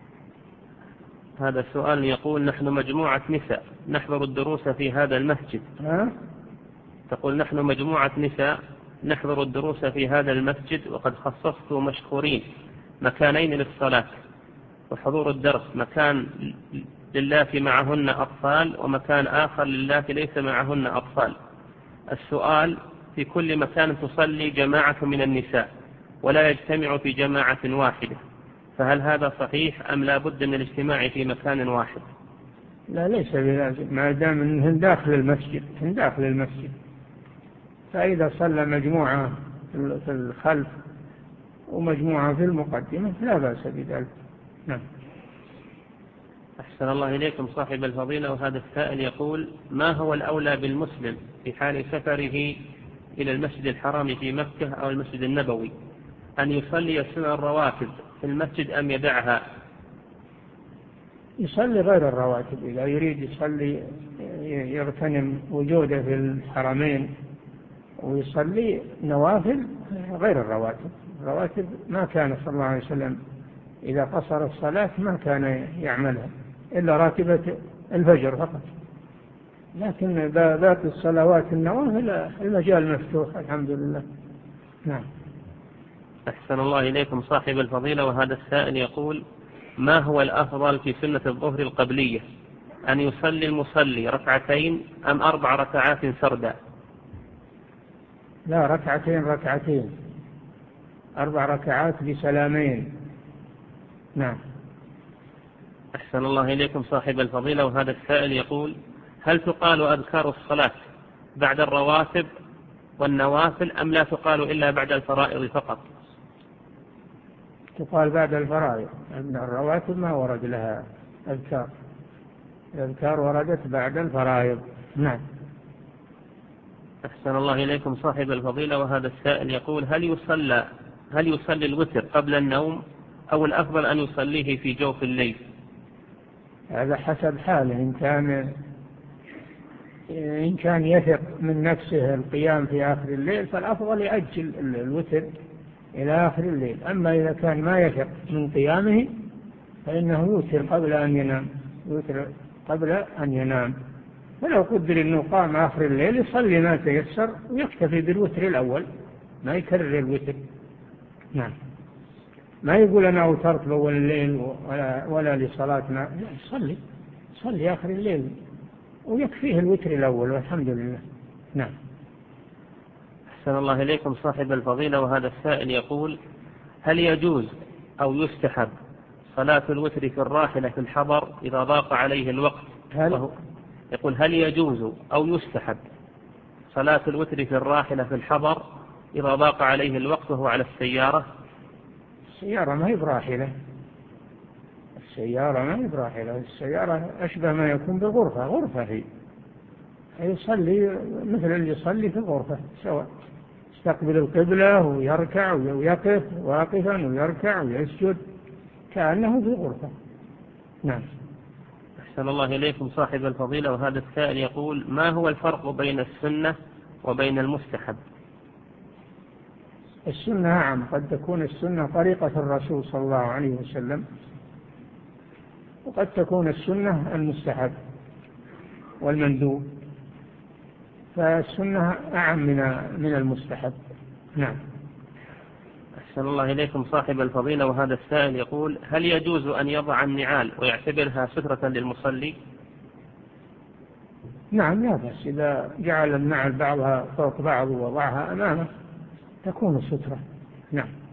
هذا السؤال يقول: نحن مجموعة نساء نحضر الدروس في هذا المسجد. ها؟ تقول: نحن مجموعة نساء نحضر الدروس في هذا المسجد، وقد خصصت مشكورين مكانين للصلاة وحضور الدرس، مكان للاتي معهن أطفال ومكان آخر للاتي ليس معهن أطفال. السؤال: في كل مكان تصلي جماعة من النساء ولا يجتمع في جماعة واحدة، فهل هذا صحيح أم لا بد من الاجتماع في مكان واحد؟ لا، ليس بلازم، ما دام أنهم داخل المسجد هم داخل المسجد، فإذا صلى مجموعة في الخلف ومجموعة في المقدمة لا بأس بذلك. نعم. أحسن الله إليكم صاحب الفضيلة، وهذا السائل يقول: ما هو الأولى بالمسلم في حال سفره إلى المسجد الحرام في مكة أو المسجد النبوي، أن يصلي السنن الرواتب في المسجد أم يدعها؟ يصلي غير الرواتب، إذا يريد يصلي يغتنم وجوده في الحرمين ويصلي نوافل غير الرواتب. الرواتب ما كان صلى الله عليه وسلم إذا قصر الصلاة ما كان يعملها إلا راتبة الفجر فقط، لكن باقي الصلوات النوافل المجال مفتوح الحمد لله. نعم. أحسن الله إليكم صاحب الفضيلة، وهذا السائل يقول: ما هو الأفضل في سنة الظهر القبلية، أن يصلي المصلي ركعتين أم أربع ركعات سردا؟ لا، ركعتين ركعتين أربع ركعات بسلامين. نعم. أحسن الله إليكم صاحب الفضيلة، وهذا السائل يقول: هل تقال أذكار الصلاة بعد الرواتب والنوافل أم لا تقال إلا بعد الفرائض فقط؟ تقال بعد الفرائض، الرواتب ما ورد لها أذكار، الأذكار وردت بعد الفرائض. نعم. أحسن الله إليكم صاحب الفضيلة، وهذا السائل يقول: هل يصلى هل يصلي الوتر قبل النوم أو الأفضل أن يصليه في جوف الليل؟ هذا حسب حاله، إن كان إن كان يثق من نفسه القيام في آخر الليل فالأفضل يأجل الوتر إلى آخر الليل، أما إذا كان ما يثق من قيامه فإنه يوتر قبل أن ينام، يوتر قبل أن ينام. فلو قدر أنه قام آخر الليل يصلي ما تيسر ويكتفي بالوتر الأول، ما يكرر الوتر. نعم. ما يقول أنا أوترت بأول الليل ولا, ولا لصلاتنا، يصلي يصلي آخر الليل ويكفيه الوتر الأول والحمد لله. نعم. أحسن الله إليكم صاحب الفضيلة، وهذا السائل يقول: هل يجوز أو يستحب صلاة الوتر في الراحلة في الحضر إذا ضاق عليه الوقت؟ هل يقول: هل يجوز أو يستحب صلاة الوتر في الراحلة في الحضر إذا ضاق عليه الوقت وهو على السيارة؟ السيارة ما هي براحلة، السيارة ما هي براحلة، السيارة أشبه ما يكون بغرفة، غرفة هي يصلي مثل اللي يصلي في الغرفة سواء، يستقبل القبلة ويركع ويقف واقفا ويركع ويسجد كأنه في غرفة. نعم. أحسن أحسن الله إليكم صاحب الفضيلة، وهذا السائل يقول: ما هو الفرق بين السنة وبين المستحب؟ السنة نعم قد تكون السنة طريقة الرسول صلى الله عليه وسلم، وقد تكون السنة المستحب والمندوب، فالسنة أعم من من المستحب. نعم. أحسن الله إليكم صاحب الفضيلة، وهذا السائل يقول: هل يجوز أن يضع النعال ويعتبرها سترة للمصلي؟ نعم لا بأس، إذا جعل النعل بعضها فوق بعض ووضعها أمامه تكون سترة. نعم.